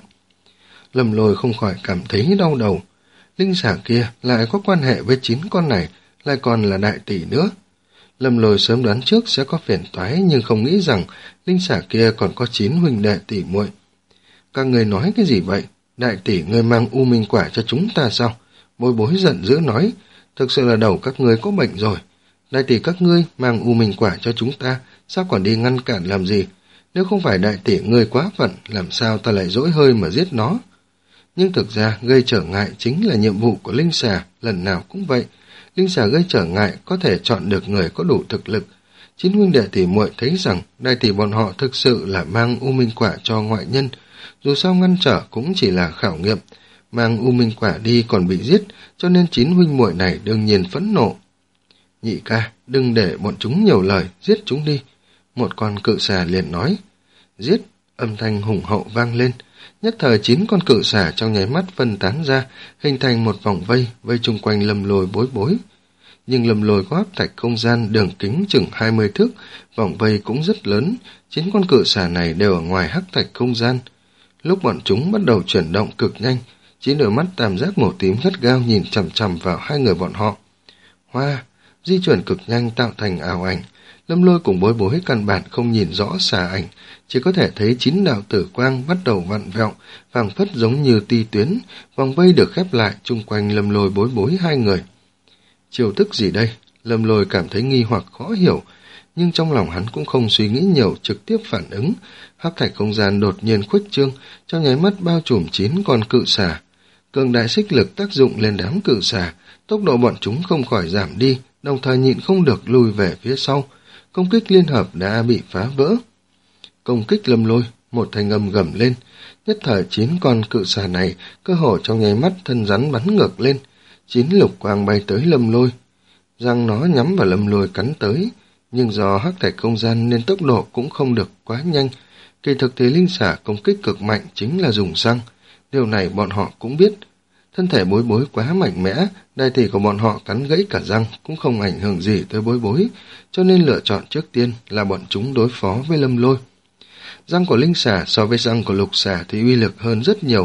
Lâm Lôi không khỏi cảm thấy đau đầu. Linh xà kia lại có quan hệ với chín con này, lại còn là đại tỷ nữa. Lâm Lôi sớm đoán trước sẽ có phiền toái, nhưng không nghĩ rằng linh xà kia còn có chín huynh đệ tỷ muội. Các người nói cái gì vậy? Đại tỷ ngươi mang u minh quả cho chúng ta sao? Bối Bối giận dữ nói, thực sự là đầu các ngươi có bệnh rồi. Đại tỷ các ngươi mang u minh quả cho chúng ta, sao còn đi ngăn cản làm gì? Nếu không phải đại tỷ ngươi quá phận, làm sao ta lại dỗi hơi mà giết nó? Nhưng thực ra gây trở ngại chính là nhiệm vụ của linh xà, lần nào cũng vậy. Linh xà gây trở ngại có thể chọn được người có đủ thực lực. Chín huynh đệ tỷ muội thấy rằng đại tỷ bọn họ thực sự là mang u minh quả cho ngoại nhân. Dù sao ngăn trở cũng chỉ là khảo nghiệm, mang u minh quả đi còn bị giết, cho nên chín huynh muội này đương nhiên phẫn nộ. Nhị ca, đừng để bọn chúng nhiều lời, giết chúng đi. Một con cự xà liền nói. Giết, âm thanh hùng hậu vang lên. Nhất thời chín con cự xà trong nháy mắt phân tán ra, hình thành một vòng vây, vây chung quanh Lâm Lôi Bối Bối. Nhưng Lâm Lôi có áp thạch không gian đường kính chừng hai mươi thước, vòng vây cũng rất lớn, chín con cự xà này đều ở ngoài hắc thạch không gian. Lúc bọn chúng bắt đầu chuyển động cực nhanh, chín đôi mắt tam giác màu tím gắt gao nhìn chằm chằm vào hai người bọn họ. Hoa, di chuyển cực nhanh tạo thành ảo ảnh. Lâm Lôi cùng Bối Bối căn bản không nhìn rõ xà ảnh, chỉ có thể thấy chín đạo tử quang bắt đầu vặn vẹo, phảng phất giống như ti tuyến, vòng vây được khép lại chung quanh Lâm Lôi Bối Bối hai người. Chiêu thức gì đây? Lâm Lôi cảm thấy nghi hoặc khó hiểu, nhưng trong lòng hắn cũng không suy nghĩ nhiều, trực tiếp phản ứng. Hắc thạch không gian đột nhiên khuếch trương, trong nháy mắt bao trùm chín con cự xà. Cường đại xích lực tác dụng lên đám cự xà, tốc độ bọn chúng không khỏi giảm đi, đồng thời nhịn không được lùi về phía sau. Công kích liên hợp đã bị phá vỡ. Công kích Lâm Lôi, một thanh âm gầm lên. Nhất thời chín con cự xà này cơ hồ trong nháy mắt thân rắn bắn ngược lên. Chín lục quang bay tới Lâm Lôi, răng nó nhắm vào Lâm Lôi cắn tới. Nhưng do hắc thạch không gian nên tốc độ cũng không được quá nhanh. Kỳ thực thì linh xà công kích cực mạnh chính là dùng răng. Điều này bọn họ cũng biết. Thân thể Bối Bối quá mạnh mẽ, đại tỷ của bọn họ cắn gãy cả răng cũng không ảnh hưởng gì tới Bối Bối, cho nên lựa chọn trước tiên là bọn chúng đối phó với Lâm Lôi. Răng của linh xà so với răng của lục xà thì uy lực hơn rất nhiều.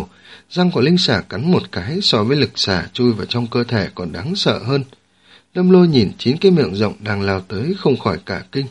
Răng của linh xà cắn một cái so với lực xà chui vào trong cơ thể còn đáng sợ hơn. Lâm Lôi nhìn chín cái miệng rộng đang lao tới không khỏi cả kinh.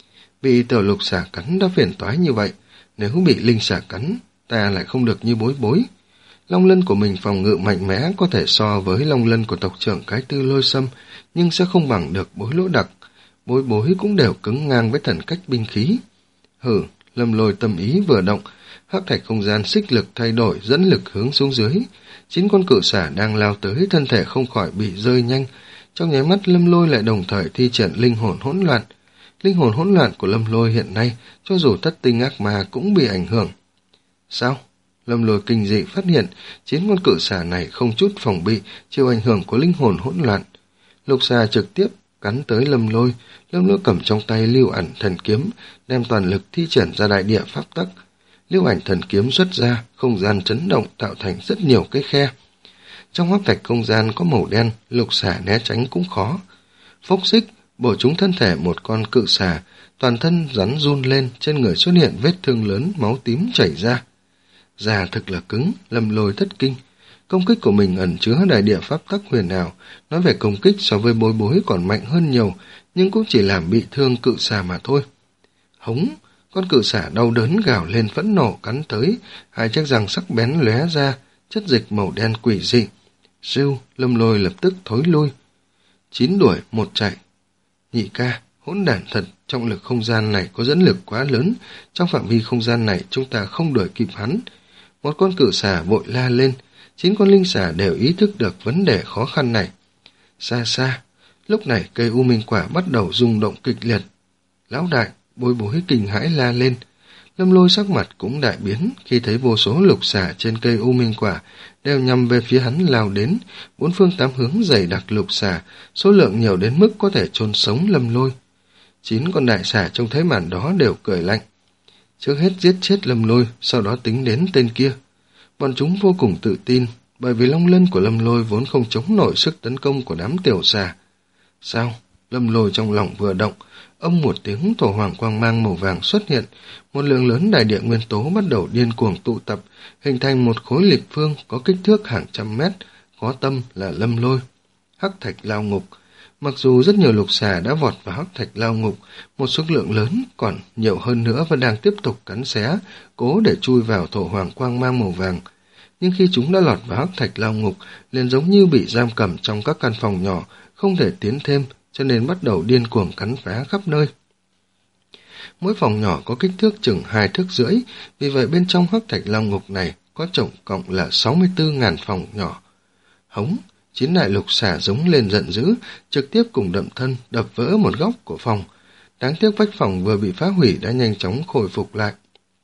Bị tiểu lục xà cắn đã phiền toái như vậy, nếu bị linh xà cắn, ta lại không được như Bối Bối. Long lân của mình phòng ngự mạnh mẽ có thể so với long lân của tộc trưởng cái tư Lôi Sâm, nhưng sẽ không bằng được Bối Lỗ Đặc. Bối Bối cũng đều cứng ngang với thần cách binh khí. Hử, Lâm Lôi tâm ý vừa động, hắc thạch không gian xích lực thay đổi dẫn lực hướng xuống dưới. Chín con cự xả đang lao tới, thân thể không khỏi bị rơi nhanh. Trong nháy mắt Lâm Lôi lại đồng thời thi triển linh hồn hỗn loạn. Linh hồn hỗn loạn của Lâm Lôi hiện nay, cho dù thất tinh ác ma cũng bị ảnh hưởng. Sao? Lâm Lôi kinh dị phát hiện, chín con cự xà này không chút phòng bị, chịu ảnh hưởng của linh hồn hỗn loạn. Lục xà trực tiếp cắn tới Lâm Lôi, Lâm Lôi cầm trong tay lưu ảnh thần kiếm, đem toàn lực thi triển ra đại địa pháp tắc. Lưu ảnh thần kiếm xuất ra, không gian chấn động tạo thành rất nhiều cái khe. Trong hắc thạch không gian có màu đen, lục xà né tránh cũng khó. Phốc xích, bổ trúng thân thể một con cự xà, toàn thân rắn run lên, trên người xuất hiện vết thương lớn, máu tím chảy ra. Da thực là cứng, Lâm Lôi thất kinh. Công kích của mình ẩn chứa đại địa pháp tắc huyền ảo, nói về công kích so với Bối Bối còn mạnh hơn nhiều, nhưng cũng chỉ làm bị thương cự xà mà thôi. Hống, con cự xà đau đớn gào lên phẫn nộ cắn tới, hai chiếc răng sắc bén lóe ra, chất dịch màu đen quỷ dị. Siêu, Lâm Lôi lập tức thối lui. Chín đuổi, một chạy. Nhị ca, hỗn đản thật, trọng lực không gian này có dẫn lực quá lớn, trong phạm vi không gian này chúng ta không đuổi kịp hắn. Một con cự xà vội la lên, chín con linh xà đều ý thức được vấn đề khó khăn này. Xa xa, lúc này cây u minh quả bắt đầu rung động kịch liệt. Lão đại, Bối Bối kinh hãi la lên. Lâm Lôi sắc mặt cũng đại biến khi thấy vô số lục xà trên cây u minh quả đều nhằm về phía hắn lao đến, bốn phương tám hướng dày đặc lục xà, số lượng nhiều đến mức có thể chôn sống Lâm Lôi. Chín con đại xà trông thấy màn đó đều cười lạnh. Trước hết giết chết Lâm Lôi, sau đó tính đến tên kia. Bọn chúng vô cùng tự tin, bởi vì long lân của Lâm Lôi vốn không chống nổi sức tấn công của đám tiểu xà. Sao? Lâm Lôi trong lòng vừa động, âm một tiếng thổ hoàng quang mang màu vàng xuất hiện, một lượng lớn đại địa nguyên tố bắt đầu điên cuồng tụ tập, hình thành một khối lịch phương có kích thước hàng trăm mét, có tâm là Lâm Lôi. Hắc thạch lao ngục. Mặc dù rất nhiều lục xà đã vọt vào hắc thạch lao ngục, một số lượng lớn còn nhiều hơn nữa vẫn đang tiếp tục cắn xé, cố để chui vào thổ hoàng quang mang màu vàng. Nhưng khi chúng đã lọt vào hắc thạch lao ngục, liền giống như bị giam cầm trong các căn phòng nhỏ, không thể tiến thêm, cho nên bắt đầu điên cuồng cắn phá khắp nơi. Mỗi phòng nhỏ có kích thước chừng hai thước rưỡi, vì vậy bên trong hắc thạch lao ngục này có tổng cộng là sáu mươi tư nghìn phòng nhỏ. Hống, chín đại lục xà giống lên giận dữ, trực tiếp cùng đậm thân đập vỡ một góc của phòng. Đáng tiếc vách phòng vừa bị phá hủy đã nhanh chóng khôi phục lại.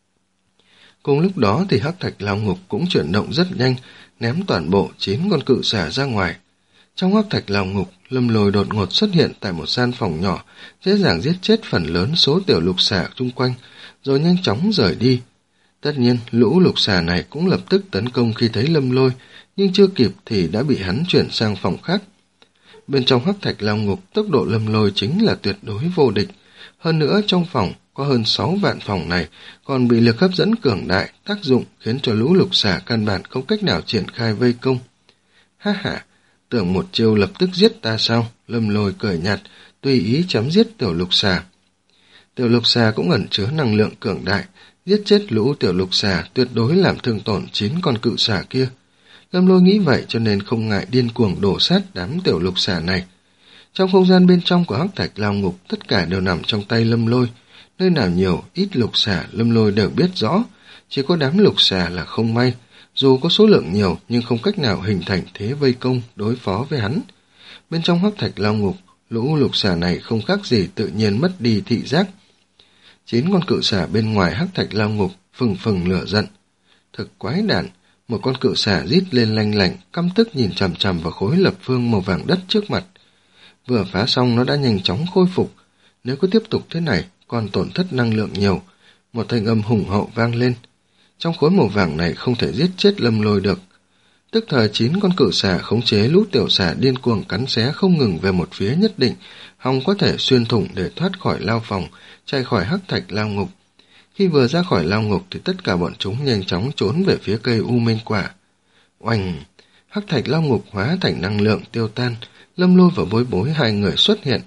Cùng lúc đó thì hắc thạch lao ngục cũng chuyển động rất nhanh, ném toàn bộ chín con cự xà ra ngoài. Trong hắc thạch lao ngục, Lâm Lôi đột ngột xuất hiện tại một gian phòng nhỏ, dễ dàng giết chết phần lớn số tiểu lục xà xung quanh, rồi nhanh chóng rời đi. Tất nhiên, lũ lục xà này cũng lập tức tấn công khi thấy Lâm Lôi, nhưng chưa kịp thì đã bị hắn chuyển sang phòng khác. Bên trong hắc thạch lao ngục, tốc độ Lâm Lôi chính là tuyệt đối vô địch. Hơn nữa, trong phòng có hơn sáu vạn phòng này còn bị lực hấp dẫn cường đại tác dụng, khiến cho lũ lục xà căn bản không cách nào triển khai vây công. Ha ha, tưởng một chiêu lập tức giết ta sao? Lâm Lôi cười nhạt, tùy ý chấm giết tiểu lục xà. Tiểu lục xà cũng ẩn chứa năng lượng cường đại, giết chết lũ tiểu lục xà tuyệt đối làm thương tổn chín con cự xà kia. Lâm Lôi nghĩ vậy cho nên không ngại điên cuồng đổ sát đám tiểu lục xà này. Trong không gian bên trong của hắc thạch lao ngục, tất cả đều nằm trong tay Lâm Lôi. Nơi nào nhiều, ít lục xà Lâm Lôi đều biết rõ. Chỉ có đám lục xà là không may. Dù có số lượng nhiều nhưng không cách nào hình thành thế vây công đối phó với hắn. Bên trong hắc thạch lao ngục, lũ lục xà này không khác gì tự nhiên mất đi thị giác. Chín con cự xà bên ngoài hắc thạch lao ngục phừng phừng lửa giận. Thực quái đản, một con cự xà rít lên lanh lảnh, căm tức nhìn chằm chằm vào khối lập phương màu vàng đất trước mặt. Vừa phá xong nó đã nhanh chóng khôi phục. Nếu cứ tiếp tục thế này, còn tổn thất năng lượng nhiều. Một thanh âm hùng hậu vang lên. Trong khối màu vàng này không thể giết chết Lâm Lôi được. Tức thời chín con cự xà khống chế lũ tiểu xà điên cuồng cắn xé không ngừng về một phía nhất định, hòng có thể xuyên thủng để thoát khỏi lao phòng, chạy khỏi hắc thạch lao ngục. Khi vừa ra khỏi lao ngục thì tất cả bọn chúng nhanh chóng trốn về phía cây u minh quả. Oành! Hắc thạch long ngục hóa thành năng lượng tiêu tan, Lâm Lôi và Bối Bối hai người xuất hiện.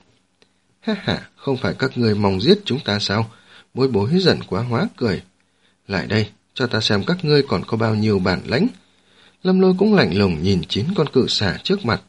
Ha ha, không phải các ngươi mong giết chúng ta sao? Bối Bối giận quá hóa cười. Lại đây, cho ta xem các ngươi còn có bao nhiêu bản lãnh. Lâm Lôi cũng lạnh lùng nhìn chín con cự xà trước mặt.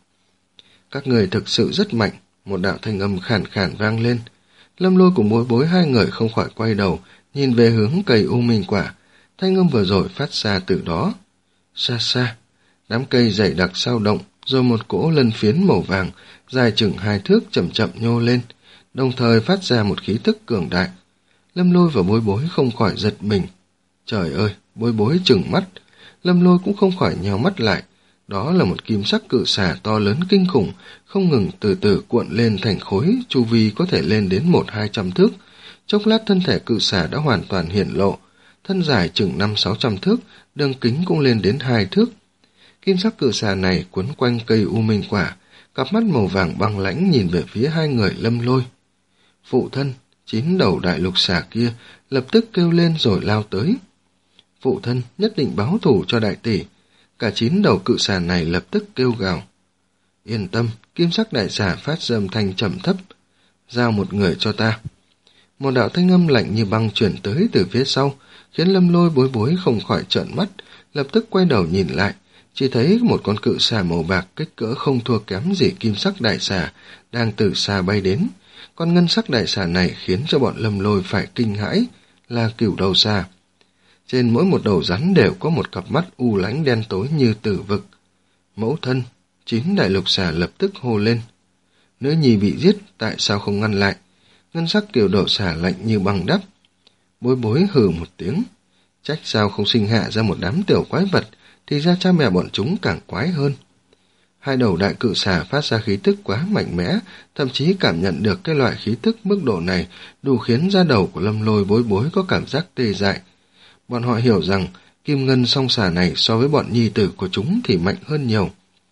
Các người thực sự rất mạnh, một đạo thanh âm khàn khàn vang lên. Lâm Lôi cùng Bối Bối hai người không khỏi quay đầu, nhìn về hướng cây u minh quả. Thanh âm vừa rồi phát ra từ đó. Xa xa, đám cây dày đặc sao động, rồi một cỗ lân phiến màu vàng, dài chừng hai thước chậm chậm nhô lên, đồng thời phát ra một khí tức cường đại. Lâm Lôi và Bối Bối không khỏi giật mình. Trời ơi, Bối Bối trừng mắt, Lâm Lôi cũng không khỏi nheo mắt lại. Đó là một kim sắc cự xà to lớn kinh khủng, không ngừng từ từ cuộn lên thành khối, chu vi có thể lên đến một hai trăm thước. Chốc lát thân thể cự xà đã hoàn toàn hiển lộ, thân dài chừng năm sáu trăm thước, đường kính cũng lên đến hai thước. Kim sắc cự xà này quấn quanh cây u minh quả, cặp mắt màu vàng băng lãnh nhìn về phía hai người Lâm Lôi. Phụ thân, chín đầu đại lục xà kia lập tức kêu lên rồi lao tới. Phụ thân nhất định báo thù cho đại tỷ. Cả chín đầu cự xà này lập tức kêu gào. Yên tâm, kim sắc đại xà phát ra âm thanh trầm thấp. Giao một người cho ta. Một đạo thanh âm lạnh như băng chuyển tới từ phía sau, khiến Lâm Lôi Bối Bối không khỏi trợn mắt, lập tức quay đầu nhìn lại, chỉ thấy một con cự xà màu bạc kích cỡ không thua kém gì kim sắc đại xà đang từ xa bay đến. Con ngân sắc đại xà này khiến cho bọn Lâm Lôi phải kinh hãi, là cửu đầu xà. Trên mỗi một đầu rắn đều có một cặp mắt u lãnh đen tối như tử vực. Mẫu thân, chín đại lục xà lập tức hô lên. Nữ nhi bị giết, tại sao không ngăn lại? Ngân sắc cửu đầu xà lạnh như băng đáp. Bối Bối hừ một tiếng. Trách sao không sinh hạ ra một đám tiểu quái vật, thì ra cha mẹ bọn chúng càng quái hơn. Hai đầu đại cự xà phát ra khí tức quá mạnh mẽ, thậm chí cảm nhận được cái loại khí tức mức độ này đủ khiến da đầu của Lâm Lôi Bối Bối có cảm giác tê dại. Bọn họ hiểu rằng kim ngân song xà này so với bọn nhi tử của chúng thì mạnh hơn nhiều.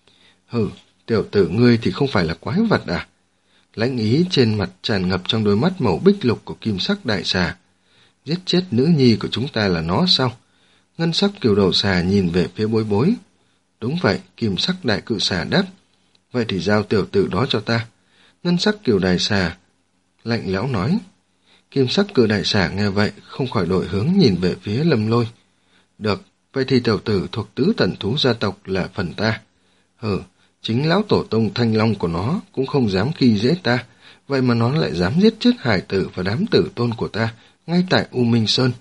Hừ, tiểu tử ngươi thì không phải là quái vật à? Lãnh ý trên mặt tràn ngập trong đôi mắt màu bích lục của kim sắc đại xà. Giết chết nữ nhi của chúng ta là nó sao? Ngân sắc kiều đầu xà nhìn về phía Bối Bối. Đúng vậy, kim sắc đại cự xà đáp. Vậy thì giao tiểu tử đó cho ta. Ngân sắc kiều đại xà lạnh lẽo nói. Kim sắc cự đại xà nghe vậy, không khỏi đổi hướng nhìn về phía Lâm Lôi. Được, vậy thì tiểu tử thuộc tứ tần thú gia tộc là phần ta. Hừ, chính lão tổ tông Thanh Long của nó cũng không dám khi dễ ta, vậy mà nó lại dám giết chết hải tử và đám tử tôn của ta, ngay tại U Minh Sơn.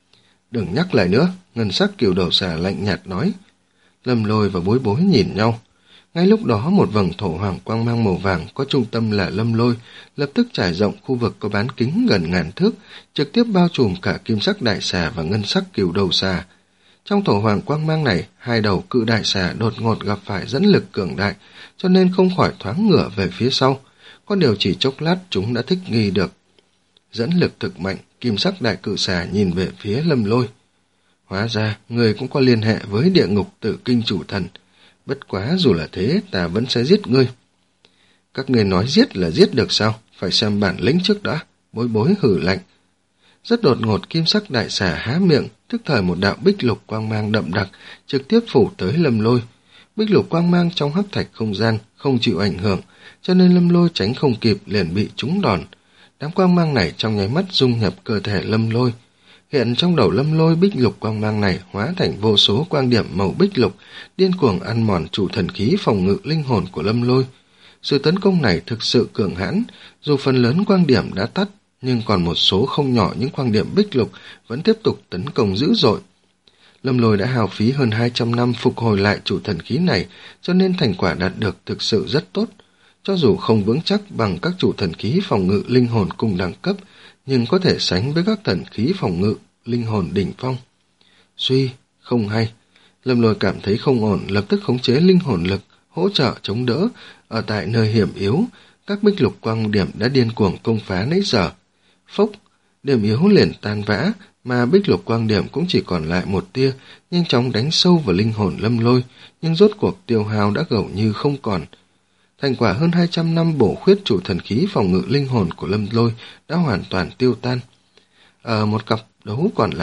Đừng nhắc lại nữa, ngân sắc kiều đầu xà lạnh nhạt nói. Lâm Lôi và Bối Bối nhìn nhau. Ngay lúc đó một vầng thổ hoàng quang mang màu vàng có trung tâm là Lâm Lôi, lập tức trải rộng khu vực có bán kính gần ngàn thước, trực tiếp bao trùm cả kim sắc đại xà và ngân sắc kiều đầu xà. Trong thổ hoàng quang mang này, hai đầu cự đại xà đột ngột gặp phải dẫn lực cường đại, cho nên không khỏi thoáng ngửa về phía sau. Có điều chỉ chốc lát chúng đã thích nghi được. Dẫn lực thực mạnh, kim sắc đại cự xà nhìn về phía Lâm Lôi. Hóa ra, người cũng có liên hệ với địa ngục Tử Kinh chủ thần. Bất quá dù là thế, ta vẫn sẽ giết ngươi. Các ngươi nói giết là giết được sao? Phải xem bản lĩnh trước đã. Bối Bối hử lạnh. Rất đột ngột kim sắc đại xà há miệng, tức thời một đạo bích lục quang mang đậm đặc, trực tiếp phủ tới Lâm Lôi. Bích lục quang mang trong hắc thạch không gian, không chịu ảnh hưởng, cho nên Lâm Lôi tránh không kịp liền bị trúng đòn. Đám quang mang này trong nháy mắt dung nhập cơ thể Lâm Lôi. Hiện trong đầu Lâm Lôi bích lục quang mang này hóa thành vô số quang điểm màu bích lục, điên cuồng ăn mòn chủ thần khí phòng ngự linh hồn của Lâm Lôi. Sự tấn công này thực sự cường hãn, dù phần lớn quang điểm đã tắt, nhưng còn một số không nhỏ những quang điểm bích lục vẫn tiếp tục tấn công dữ dội. Lâm Lôi đã hao phí hơn hai trăm năm phục hồi lại chủ thần khí này, cho nên thành quả đạt được thực sự rất tốt. Cho dù không vững chắc bằng các chủ thần khí phòng ngự linh hồn cùng đẳng cấp, nhưng có thể sánh với các thần khí phòng ngự linh hồn đỉnh phong. Suy, không hay. Lâm Lôi cảm thấy không ổn, lập tức khống chế linh hồn lực, hỗ trợ chống đỡ. Ở tại nơi hiểm yếu, các bích lục quang điểm đã điên cuồng công phá nãy giờ. Phốc, điểm yếu liền tan vã, mà bích lục quang điểm cũng chỉ còn lại một tia, nhanh chóng đánh sâu vào linh hồn Lâm Lôi, nhưng rốt cuộc tiêu hao đã gần như không còn. Thành quả hơn hai trăm năm bổ khuyết chủ thần khí phòng ngự linh hồn của Lâm Lôi đã hoàn toàn tiêu tan. Ở một cặp đấu còn lại,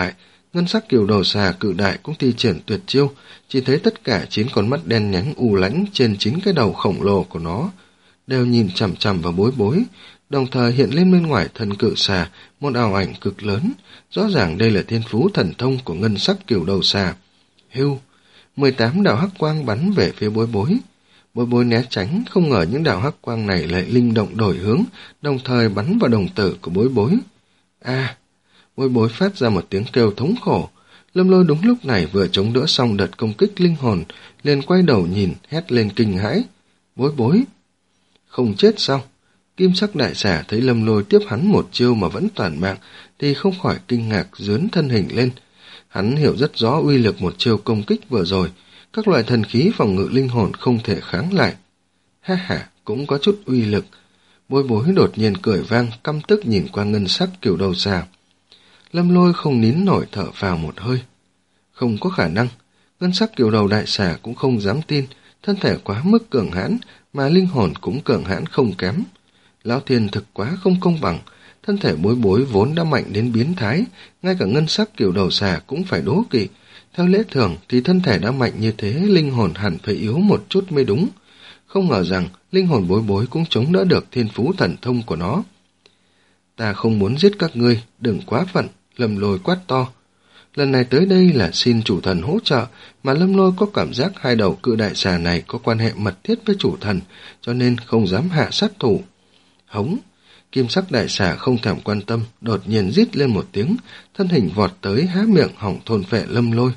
Ngân sắc kiều đầu xà cự đại cũng thi triển tuyệt chiêu, chỉ thấy tất cả chín con mắt đen nhánh u lãnh trên chín cái đầu khổng lồ của nó đều nhìn chằm chằm vào Bối Bối, đồng thời hiện lên bên ngoài thân cự xà một ảo ảnh cực lớn, rõ ràng đây là thiên phú thần thông của ngân sắc kiều đầu xà. Hưu, mười tám đạo hắc quang bắn về phía Bối Bối. Bối Bối né tránh, không ngờ những đạo hắc quang này lại linh động đổi hướng, đồng thời bắn vào đồng tử của Bối Bối. A! Bối Bối phát ra một tiếng kêu thống khổ. Lâm Lôi đúng lúc này vừa chống đỡ xong đợt công kích linh hồn, liền quay đầu nhìn, hét lên kinh hãi. Bối Bối! Không chết sao? Kim sắc đại xà thấy Lâm Lôi tiếp hắn một chiêu mà vẫn toàn mạng, thì không khỏi kinh ngạc dướn thân hình lên. Hắn hiểu rất rõ uy lực một chiêu công kích vừa rồi, các loại thần khí phòng ngự linh hồn không thể kháng lại. Ha ha, cũng có chút uy lực. Bối Bối đột nhiên cười vang, căm tức nhìn qua ngân sắc kiểu đầu xà. Lâm Lôi không nín nổi thở vào một hơi. Không có khả năng, ngân sắc kiểu đầu đại xà cũng không dám tin, thân thể quá mức cường hãn, mà linh hồn cũng cường hãn không kém. Lão Thiên thực quá không công bằng, thân thể Bối Bối vốn đã mạnh đến biến thái, ngay cả ngân sắc kiểu đầu xà cũng phải đố kỵ. Theo lẽ thường thì thân thể đã mạnh như thế, linh hồn hẳn phải yếu một chút mới đúng. Không ngờ rằng linh hồn Bối Bối cũng chống đỡ được thiên phú thần thông của nó. Ta không muốn giết các ngươi, đừng quá phận, Lâm Lôi quát to. Lần này tới đây là xin chủ thần hỗ trợ, mà Lâm Lôi có cảm giác hai đầu cự đại xà này có quan hệ mật thiết với chủ thần, cho nên không dám hạ sát thủ. Hống! Kim sắc đại xà không thèm quan tâm, đột nhiên rít lên một tiếng, thân hình vọt tới há miệng hỏng thôn phệ Lâm Lôi.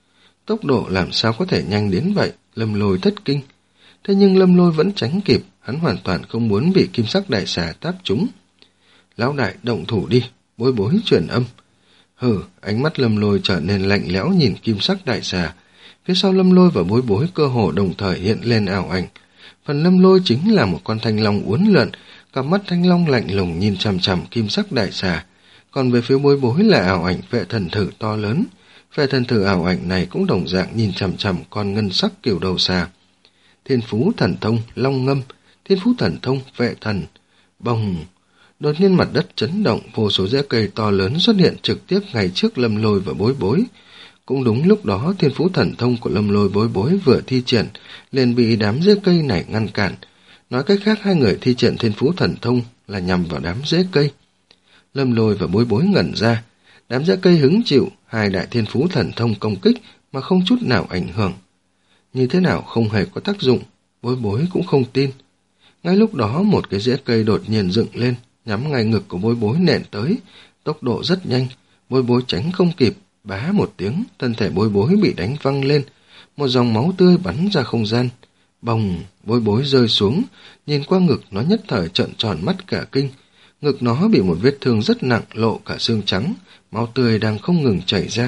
Tốc độ làm sao có thể nhanh đến vậy, Lâm Lôi thất kinh. Thế nhưng Lâm Lôi vẫn tránh kịp, hắn hoàn toàn không muốn bị kim sắc đại xà táp trúng. Lão đại động thủ đi, Bối Bối truyền âm. Hừ, ánh mắt Lâm Lôi trở nên lạnh lẽo nhìn kim sắc đại xà. Phía sau Lâm Lôi và Bối Bối cơ hồ đồng thời hiện lên ảo ảnh. Phần Lâm Lôi chính là một con thanh long uốn lượn, cặp mắt thanh long lạnh lùng nhìn chằm chằm kim sắc đại xà. Còn về phía Bối Bối là ảo ảnh vệ thần thử to lớn. Vệ thần thử ảo ảnh này cũng đồng dạng nhìn chằm chằm con ngân sắc kiểu đầu xà. Thiên phú thần thông long ngâm, thiên phú thần thông vệ thần. Bồng! Đột nhiên mặt đất chấn động, vô số rễ cây to lớn xuất hiện trực tiếp ngay trước Lâm Lôi và Bối Bối. Cũng đúng lúc đó, thiên phú thần thông của Lâm Lôi Bối Bối vừa thi triển, liền bị đám rễ cây này ngăn cản. Nói cách khác, hai người thi triển thiên phú thần thông là nhằm vào đám rễ cây. Lâm Lôi và Bối Bối ngẩn ra, đám rễ cây hứng chịu hai đại thiên phú thần thông công kích mà không chút nào ảnh hưởng. Như thế nào không hề có tác dụng, Bối Bối cũng không tin. Ngay lúc đó, một cái rễ cây đột nhiên dựng lên, nhắm ngay ngực của Bối Bối nện tới, tốc độ rất nhanh, Bối Bối tránh không kịp, bá một tiếng, thân thể Bối Bối bị đánh văng lên, một dòng máu tươi bắn ra không gian. Bồng! Bối Bối rơi xuống, nhìn qua ngực nó nhất thời trợn tròn mắt cả kinh. Ngực nó bị một vết thương rất nặng, lộ cả xương trắng, máu tươi đang không ngừng chảy ra.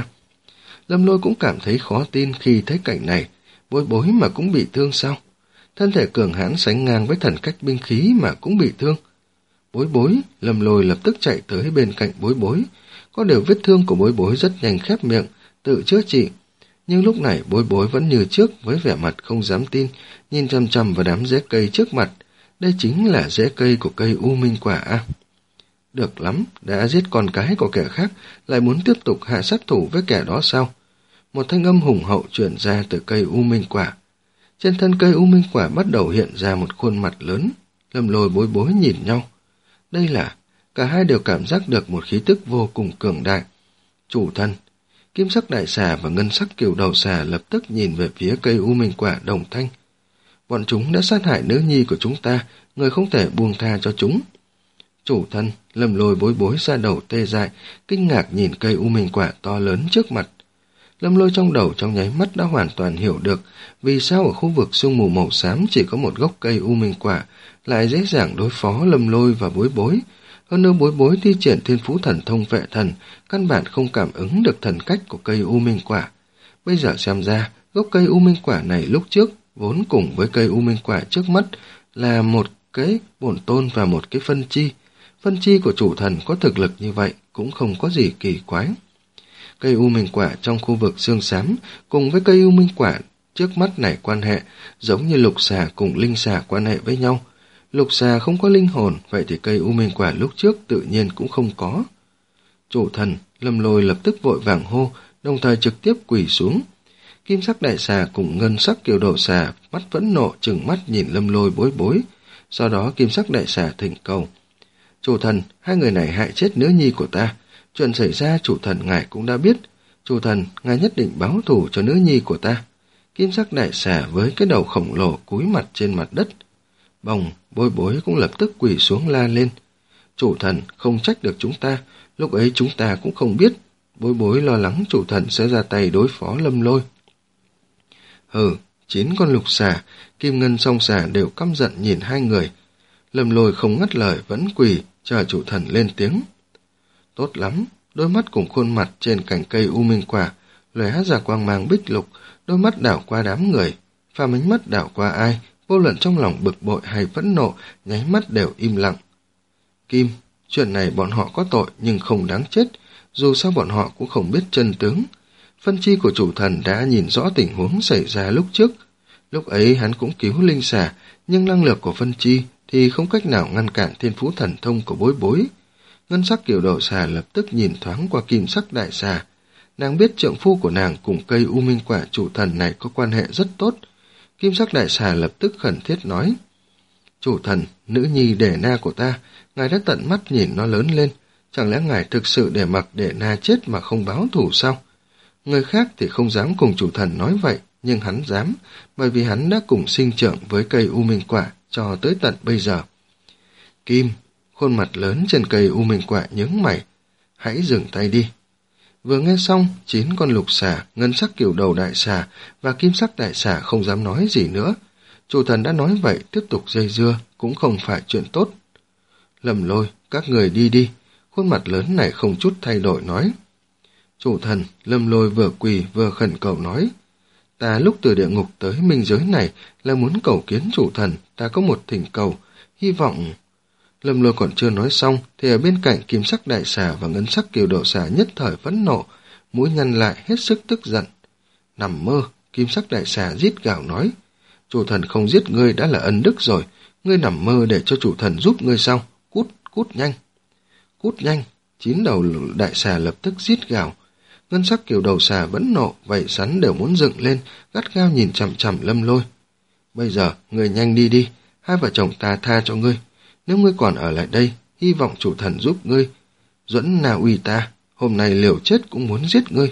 Lâm Lôi cũng cảm thấy khó tin khi thấy cảnh này, Bối Bối mà cũng bị thương sao? Thân thể cường hãn sánh ngang với thần cách binh khí mà cũng bị thương. Bối Bối! Lâm Lôi lập tức chạy tới bên cạnh Bối Bối. Có điều vết thương của Bối Bối rất nhanh khép miệng, tự chữa trị. Nhưng lúc này Bối Bối vẫn như trước, với vẻ mặt không dám tin, nhìn chằm chằm vào đám rễ cây trước mặt. Đây chính là rễ cây của cây U Minh Quả à? Được lắm, đã giết con cái của kẻ khác, lại muốn tiếp tục hạ sát thủ với kẻ đó sao? Một thanh âm hùng hậu truyền ra từ cây U Minh Quả. Trên thân cây U Minh Quả bắt đầu hiện ra một khuôn mặt lớn. Lâm Lôi Bối Bối nhìn nhau. Đây là, cả hai đều cảm giác được một khí tức vô cùng cường đại. Chủ thần! Kim sắc đại xà và ngân sắc kiều đầu xà lập tức nhìn về phía cây U Minh Quả đồng thanh. Bọn chúng đã sát hại nữ nhi của chúng ta, người không thể buông tha cho chúng. Chủ thần! Lâm Lôi Bối Bối ra đầu tê dại, kinh ngạc nhìn cây U Minh Quả to lớn trước mặt. Lâm Lôi trong đầu trong nháy mắt đã hoàn toàn hiểu được vì sao ở khu vực sương mù màu xám chỉ có một gốc cây U Minh Quả lại dễ dàng đối phó Lâm Lôi và Bối Bối. Hơn nữa Bối Bối thi triển thiên phú thần thông vệ thần, căn bản không cảm ứng được thần cách của cây U Minh Quả. Bây giờ xem ra, gốc cây U Minh Quả này lúc trước vốn cùng với cây U Minh Quả trước mắt là một cái bổn tôn và một cái phân chi. Phân chi của chủ thần có thực lực như vậy cũng không có gì kỳ quái. Cây U Minh Quả trong khu vực xương xám cùng với cây U Minh Quả trước mắt này quan hệ giống như lục xà cùng linh xà quan hệ với nhau. Lục xà không có linh hồn, vậy thì cây U Minh Quả lúc trước tự nhiên cũng không có. Chủ thần, Lâm Lôi lập tức vội vàng hô, đồng thời trực tiếp quỳ xuống. Kim sắc đại xà cùng ngân sắc kiều đầu xà mắt vẫn nộ trừng mắt nhìn Lâm Lôi bối bối. Sau đó kim sắc đại xà thỉnh cầu: Chủ thần, hai người này hại chết nữ nhi của ta. Chuyện xảy ra chủ thần ngài cũng đã biết. Chủ thần, ngài nhất định báo thù cho nữ nhi của ta. Kim sắc đại xà với cái đầu khổng lồ cúi mặt trên mặt đất. Bồng, bối bối cũng lập tức quỳ xuống la lên: Chủ thần, không trách được chúng ta, lúc ấy chúng ta cũng không biết. Bối bối lo lắng chủ thần sẽ ra tay đối phó Lâm Lôi. Hừ, chín con lục xà, kim ngân song xà đều căm giận nhìn hai người. Lâm Lôi không ngắt lời vẫn quỳ, chờ chủ thần lên tiếng. Tốt lắm, đôi mắt cùng khuôn mặt trên cành cây u minh quả, lóe ra quang mang bích lục, đôi mắt đảo qua đám người. Phàm ánh mắt đảo qua ai, vô luận trong lòng bực bội hay phẫn nộ, nháy mắt đều im lặng. Kim, chuyện này bọn họ có tội nhưng không đáng chết, dù sao bọn họ cũng không biết chân tướng. Phân chi của chủ thần đã nhìn rõ tình huống xảy ra lúc trước. Lúc ấy hắn cũng cứu linh xà, nhưng năng lực của phân chi thì không cách nào ngăn cản thiên phú thần thông của bối bối. Ngân sắc kiểu đầu xà lập tức nhìn thoáng qua kim sắc đại xà. Nàng biết trượng phu của nàng cùng cây u minh quả chủ thần này có quan hệ rất tốt. Kim sắc đại xà lập tức khẩn thiết nói: Chủ thần, nữ nhi Đề Na của ta, ngài đã tận mắt nhìn nó lớn lên, chẳng lẽ ngài thực sự để mặc Đề Na chết mà không báo thù sao? Người khác thì không dám cùng chủ thần nói vậy, nhưng hắn dám, bởi vì hắn đã cùng sinh trưởng với cây u minh quả cho tới tận bây giờ. Kim, khuôn mặt lớn trên cây u minh quả nhướng mày: Hãy dừng tay đi. Vừa nghe xong, chín con lục xà, ngân sắc kiểu đầu đại xà và kim sắc đại xà không dám nói gì nữa. Chủ thần đã nói vậy, tiếp tục dây dưa cũng không phải chuyện tốt. Lâm Lôi, các người đi đi. Khuôn mặt lớn này không chút thay đổi nói. Chủ thần, Lâm Lôi vừa quỳ vừa khẩn cầu nói: Ta lúc từ địa ngục tới minh giới này là muốn cầu kiến chủ thần, ta có một thỉnh cầu, hy vọng... Lâm Lôi còn chưa nói xong thì ở bên cạnh kim sắc đại xà và ngân sắc kiều độ xà nhất thời phẫn nộ, mũi nhăn lại hết sức tức giận. Nằm mơ, kim sắc đại xà rít gào nói: Chủ thần không giết ngươi đã là ân đức rồi, ngươi nằm mơ để cho chủ thần giúp ngươi sao? Cút, cút nhanh. Cút nhanh, chín đầu đại xà lập tức rít gào. Ngân sắc kiều đầu xà vẫn nộ, vậy sắn đều muốn dựng lên, gắt gao nhìn chằm chằm Lâm Lôi. Bây giờ, ngươi nhanh đi đi, hai vợ chồng ta tha cho ngươi. Nếu ngươi còn ở lại đây, hy vọng chủ thần giúp ngươi. Duẫn Na Uy ta, hôm nay liều chết cũng muốn giết ngươi.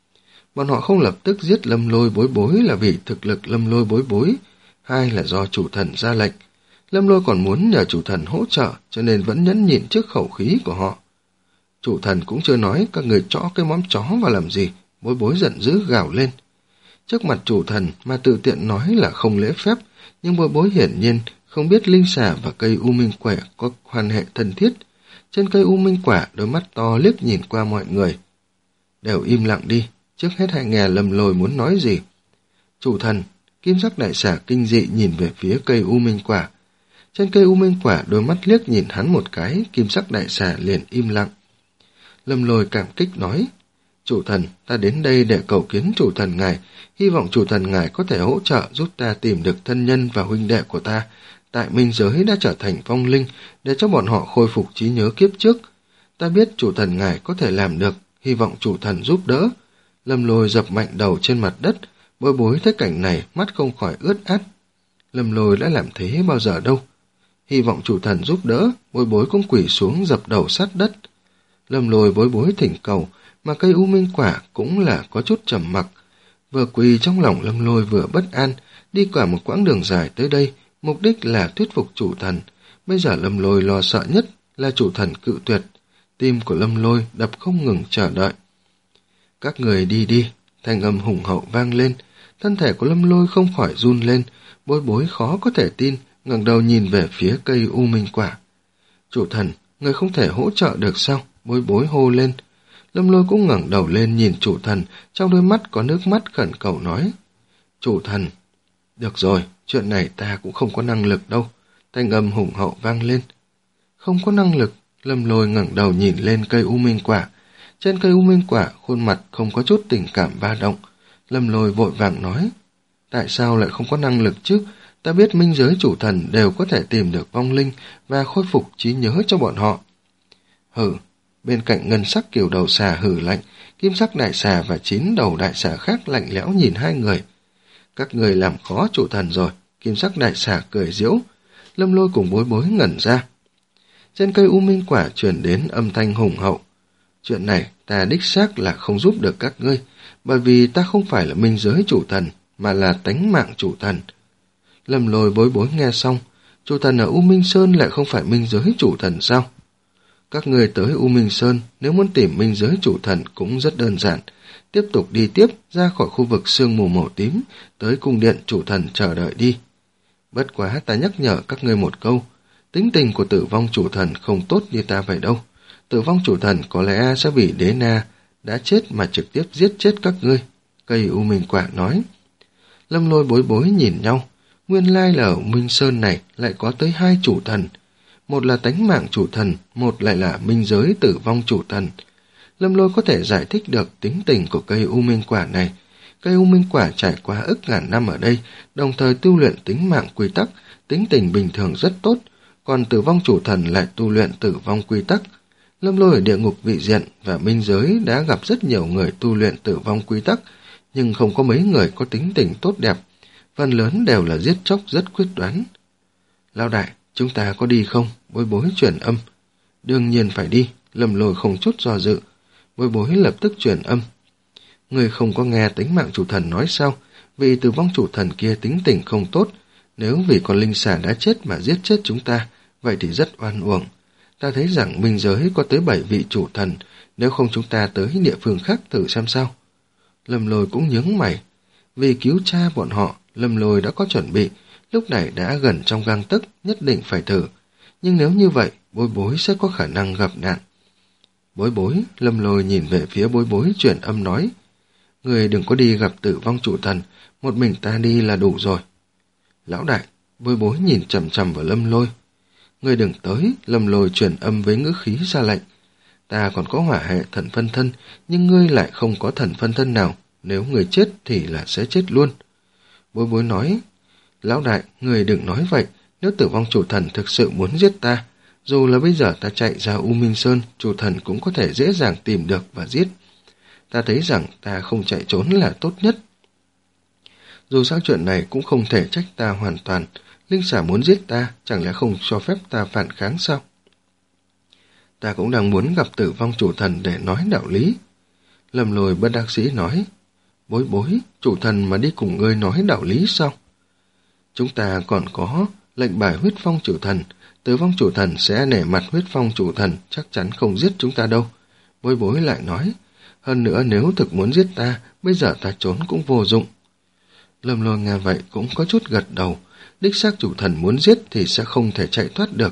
Bọn họ không lập tức giết Lâm Lôi bối bối là vì thực lực Lâm Lôi bối bối, hai là do chủ thần ra lệnh. Lâm Lôi còn muốn nhờ chủ thần hỗ trợ, cho nên vẫn nhẫn nhịn trước khẩu khí của họ. Chủ thần cũng chưa nói các người chõ cái móm chó vào làm gì, bối bối giận dữ gào lên. Trước mặt chủ thần mà tự tiện nói là không lễ phép, nhưng bối bối hiển nhiên không biết linh xà và cây u minh quả có quan hệ thân thiết. Trên cây u minh quả, đôi mắt to liếc nhìn qua mọi người. Đều im lặng đi, trước hết hãy nghe Lâm Lôi muốn nói gì. Chủ thần, kim sắc đại xà kinh dị nhìn về phía cây u minh quả. Trên cây u minh quả, đôi mắt liếc nhìn hắn một cái, kim sắc đại xà liền im lặng. Lâm Lôi cảm kích nói: Chủ thần, ta đến đây để cầu kiến chủ thần ngài, hy vọng chủ thần ngài có thể hỗ trợ giúp ta tìm được thân nhân và huynh đệ của ta. Tại minh giới đã trở thành vong linh, để cho bọn họ khôi phục trí nhớ kiếp trước. Ta biết chủ thần ngài có thể làm được, hy vọng chủ thần giúp đỡ. Lâm Lôi dập mạnh đầu trên mặt đất, bối bối thấy cảnh này mắt không khỏi ướt át. Lâm Lôi đã làm thế bao giờ đâu. Hy vọng chủ thần giúp đỡ, bối bối cũng quỳ xuống dập đầu sát đất. Lâm Lôi bối bối thỉnh cầu, mà cây u minh quả cũng là có chút trầm mặc. Vừa quỳ trong lòng Lâm Lôi vừa bất an, đi cả một quãng đường dài tới đây, mục đích là thuyết phục chủ thần. Bây giờ Lâm Lôi lo sợ nhất là chủ thần cự tuyệt. Tim của Lâm Lôi đập không ngừng chờ đợi. Các người đi đi, thanh âm hùng hậu vang lên. Thân thể của Lâm Lôi không khỏi run lên, bối bối khó có thể tin, ngẩng đầu nhìn về phía cây u minh quả. Chủ thần, người không thể hỗ trợ được sao? Bối bối hô lên. Lâm Lôi cũng ngẩng đầu lên nhìn chủ thần, trong đôi mắt có nước mắt khẩn cầu nói: Chủ thần, được rồi, chuyện này ta cũng không có năng lực đâu. Thanh âm hùng hậu vang lên. Không có năng lực. Lâm Lôi ngẩng đầu nhìn lên cây u minh quả. Trên cây u minh quả, khuôn mặt không có chút tình cảm ba động. Lâm Lôi vội vàng nói: Tại sao lại không có năng lực chứ? Ta biết minh giới chủ thần đều có thể tìm được vong linh và khôi phục trí nhớ cho bọn họ. Hừ, Bên cạnh ngân sắc kiều đầu xà hừ lạnh, kim sắc đại xà và chín đầu đại xà khác lạnh lẽo nhìn hai người. Các người làm khó chủ thần rồi, kim sắc đại xà cười giễu. Lâm Lôi cùng Bối Bối ngẩn ra. Trên cây u minh quả truyền đến âm thanh hùng hậu. Chuyện này ta đích xác là không giúp được các ngươi, bởi vì ta không phải là minh giới chủ thần, mà là tánh mạng chủ thần. Lâm Lôi Bối Bối nghe xong, chủ thần ở U Minh Sơn lại không phải minh giới chủ thần sao? Các người tới U Minh Sơn, nếu muốn tìm minh giới chủ thần cũng rất đơn giản. Tiếp tục đi tiếp ra khỏi khu vực sương mù màu tím, tới cung điện chủ thần chờ đợi đi. Bất quá ta nhắc nhở các ngươi một câu, tính tình của tử vong chủ thần không tốt như ta vậy đâu. Tử vong chủ thần có lẽ sẽ vì đế na đã chết mà trực tiếp giết chết các ngươi. Cây U Minh quả nói. Lâm Lôi Bối Bối nhìn nhau, nguyên lai là ở Minh Sơn này lại có tới hai chủ thần. Một là tánh mạng chủ thần, một lại là minh giới tử vong chủ thần. Lâm Lôi có thể giải thích được tính tình của cây U Minh quả này. Cây U Minh quả trải qua ức ngàn năm ở đây, đồng thời tu luyện tính mạng quy tắc, tính tình bình thường rất tốt, còn tử vong chủ thần lại tu luyện tử vong quy tắc. Lâm Lôi ở địa ngục vị diện và minh giới đã gặp rất nhiều người tu luyện tử vong quy tắc, nhưng không có mấy người có tính tình tốt đẹp, phần lớn đều là giết chóc rất quyết đoán. Lão đại, chúng ta có đi không? Bối Bối chuyển âm. Đương nhiên phải đi, Lâm Lôi không chút do dự. Bối Bối lập tức chuyển âm. Người không có nghe tính mạng chủ thần nói sao? Vì tử vong chủ thần kia tính tình không tốt, nếu vì con linh xà đã chết mà giết chết chúng ta, vậy thì rất oan uổng. Ta thấy rằng minh giới có tới bảy vị chủ thần, nếu không chúng ta tới địa phương khác thử xem sao. Lâm Lôi cũng nhướng mày. Vì cứu cha bọn họ, Lâm Lôi đã có chuẩn bị, lúc này đã gần trong gang tấc, nhất định phải thử. Nhưng nếu như vậy, Bối Bối sẽ có khả năng gặp nạn. Bối Bối, Lâm Lôi nhìn về phía Bối Bối chuyển âm nói. Người đừng có đi gặp tử vong chủ thần, một mình ta đi là đủ rồi. Lão đại, Bối Bối nhìn chằm chằm vào Lâm Lôi. Người đừng tới, Lâm Lôi chuyển âm với ngữ khí ra lệnh. Ta còn có hỏa hệ thần phân thân, nhưng ngươi lại không có thần phân thân nào, nếu người chết thì là sẽ chết luôn. Bối Bối nói, lão đại, người đừng nói vậy, nếu tử vong chủ thần thực sự muốn giết ta, dù là bây giờ ta chạy ra U Minh Sơn, chủ thần cũng có thể dễ dàng tìm được và giết. Ta thấy rằng ta không chạy trốn là tốt nhất. Dù sao chuyện này cũng không thể trách ta hoàn toàn, linh xà muốn giết ta, chẳng lẽ không cho phép ta phản kháng sao? Ta cũng đang muốn gặp tử vong chủ thần để nói đạo lý. Lâm Lôi bất đắc dĩ nói, Bối Bối, chủ thần mà đi cùng ngươi nói đạo lý sao? Chúng ta còn có lệnh bài huyết phong chủ thần, tử vong chủ thần sẽ nể mặt huyết phong chủ thần, chắc chắn không giết chúng ta đâu. Bối Bối lại nói, hơn nữa nếu thực muốn giết ta, bây giờ ta trốn cũng vô dụng. Lâm Lôi nghe vậy cũng có chút gật đầu, đích xác chủ thần muốn giết thì sẽ không thể chạy thoát được.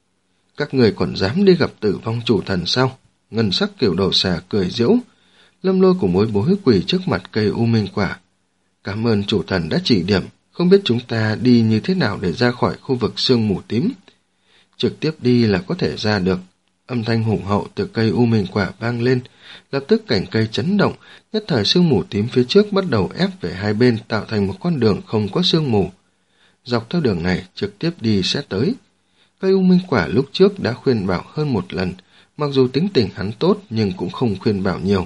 Các người còn dám đi gặp tử vong chủ thần sao? Ngân sắc kiểu đầu xà cười giễu. Lâm Lôi cùng Bối Bối quỳ trước mặt cây U Minh quả. Cảm ơn chủ thần đã chỉ điểm, không biết chúng ta đi như thế nào để ra khỏi khu vực sương mù tím. Trực tiếp đi là có thể ra được. Âm thanh hùng hậu từ cây U Minh quả vang lên, lập tức cảnh cây chấn động, nhất thời sương mù tím phía trước bắt đầu ép về hai bên tạo thành một con đường không có sương mù. Dọc theo đường này trực tiếp đi sẽ tới. Cây U Minh quả lúc trước đã khuyên bảo hơn một lần, mặc dù tính tình hắn tốt nhưng cũng không khuyên bảo nhiều.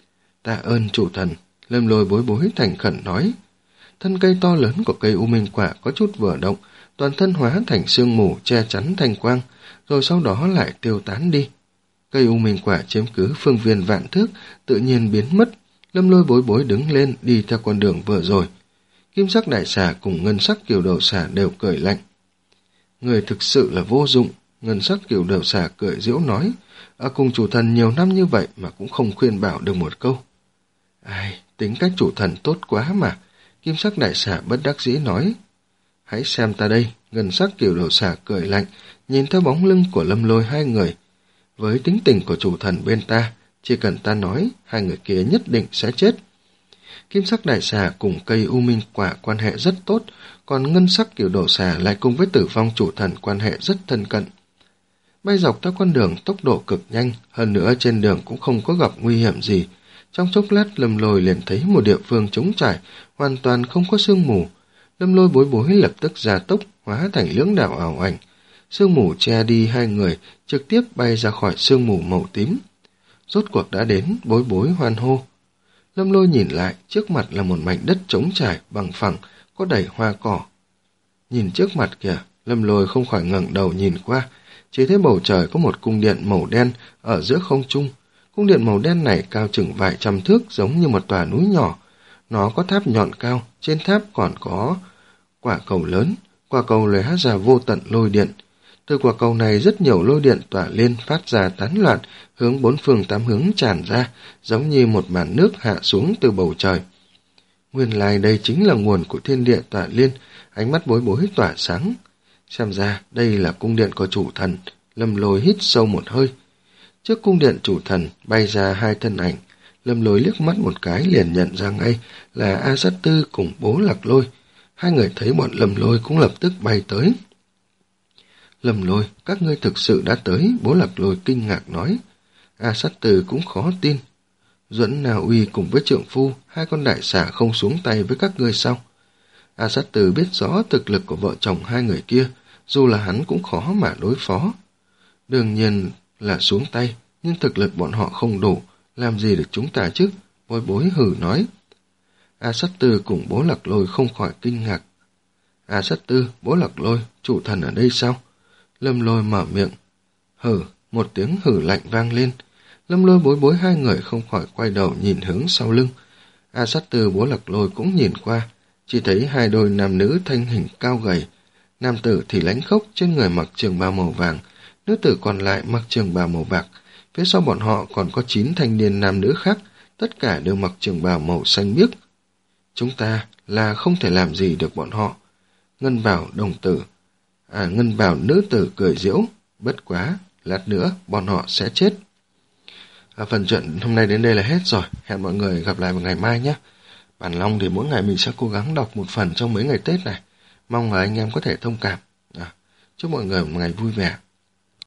Tạ ơn chủ thần, Lâm Lôi Bối Bối thành khẩn nói. Thân cây to lớn của cây U Minh quả có chút vừa động, toàn thân hóa thành sương mù che chắn thanh quang, rồi sau đó lại tiêu tán đi. Cây U Minh quả chiếm cứ phương viên vạn thước, tự nhiên biến mất. Lâm Lôi Bối Bối đứng lên đi theo con đường vừa rồi. Kim sắc đại xà cùng ngân sắc kiều đầu xà đều cười lạnh. Người thực sự là vô dụng, ngân sắc kiều đầu xà cười giễu nói. Ở cùng chủ thần nhiều năm như vậy mà cũng không khuyên bảo được một câu. Ai, tính cách chủ thần tốt quá mà, kim sắc đại xà bất đắc dĩ nói. Hãy xem ta đây, ngân sắc kiều đầu xà cười lạnh, nhìn theo bóng lưng của Lâm Lôi hai người. Với tính tình của chủ thần bên ta, chỉ cần ta nói, hai người kia nhất định sẽ chết. Kim sắc đại xà cùng cây U Minh quả quan hệ rất tốt, còn ngân sắc kiều đầu xà lại cùng với tử vong chủ thần quan hệ rất thân cận. Bay dọc theo con đường tốc độ cực nhanh, hơn nữa trên đường cũng không có gặp nguy hiểm gì. Trong chốc lát Lâm Lôi liền thấy một địa phương trống trải, hoàn toàn không có sương mù. Lâm Lôi Bối Bối lập tức gia tốc, hóa thành lưỡng đạo ảo ảnh. Sương mù che đi hai người, trực tiếp bay ra khỏi sương mù màu tím. rốt cuộc đã đến, bối bối hoan hô. Lâm Lôi nhìn lại, trước mặt là một mảnh đất trống trải, bằng phẳng, có đầy hoa cỏ. Nhìn trước mặt kìa, Lâm Lôi không khỏi ngẩng đầu nhìn qua, chỉ thấy bầu trời có một cung điện màu đen ở giữa không trung. Cung điện màu đen này cao chừng vài trăm thước, giống như một tòa núi nhỏ. Nó có tháp nhọn cao, trên tháp còn có quả cầu lớn. Quả cầu lóe ra vô tận lôi điện. Từ quả cầu này rất nhiều lôi điện tỏa lên, phát ra tán loạn, hướng bốn phương tám hướng tràn ra, giống như một màn nước hạ xuống từ bầu trời. Nguyên lai đây chính là nguồn của thiên địa tỏa liên, ánh mắt Bối Bối tỏa sáng. Xem ra đây là cung điện của chủ thần. Lâm Lôi hít sâu một hơi. Trước cung điện chủ thần bay ra hai thân ảnh. Lâm Lôi liếc mắt một cái liền nhận ra ngay là A Sát Tư cùng Bố Lạc Lôi. Hai người thấy bọn Lâm Lôi cũng lập tức bay tới. Lâm Lôi, các ngươi thực sự đã tới, Bố Lạc Lôi kinh ngạc nói. A Sát Tư cũng khó tin. Duẫn Na Uy cùng với trượng phu, hai con đại xà không xuống tay với các ngươi sao? A Sát Tư biết rõ thực lực của vợ chồng hai người kia, dù là hắn cũng khó mà đối phó. Đương nhiên là xuống tay, nhưng thực lực bọn họ không đủ, làm gì được chúng ta chứ? Bối Bối hừ nói. A Sát Tư cùng Bố Lạc Lôi không khỏi kinh ngạc. A Sát Tư, Bố Lạc Lôi, chủ thần ở đây sao? Lâm Lôi mở miệng. Hừ, một tiếng hừ lạnh vang lên. Lâm Lôi Bối Bối hai người không khỏi quay đầu nhìn hướng sau lưng. A Sát Tư Bố Lạc Lôi cũng nhìn qua, chỉ thấy hai đôi nam nữ thanh hình cao gầy. Nam tử thì lãnh khốc, trên người mặc trường bào màu vàng, nữ tử còn lại mặc trường bào màu bạc. Phía sau bọn họ còn có chín thanh niên nam nữ khác, tất cả đều mặc trường bào màu xanh biếc. Chúng ta là không thể làm gì được bọn họ. Ngân Bào đồng tử, à Ngân Bào nữ tử cười giễu, bất quá, lát nữa bọn họ sẽ chết. À, phần chuyện hôm nay đến đây là hết rồi, hẹn mọi người gặp lại vào ngày mai nhé. Bản Long thì mỗi ngày mình sẽ cố gắng đọc một phần trong mấy ngày Tết này, mong là anh em có thể thông cảm. À, chúc mọi người một ngày vui vẻ.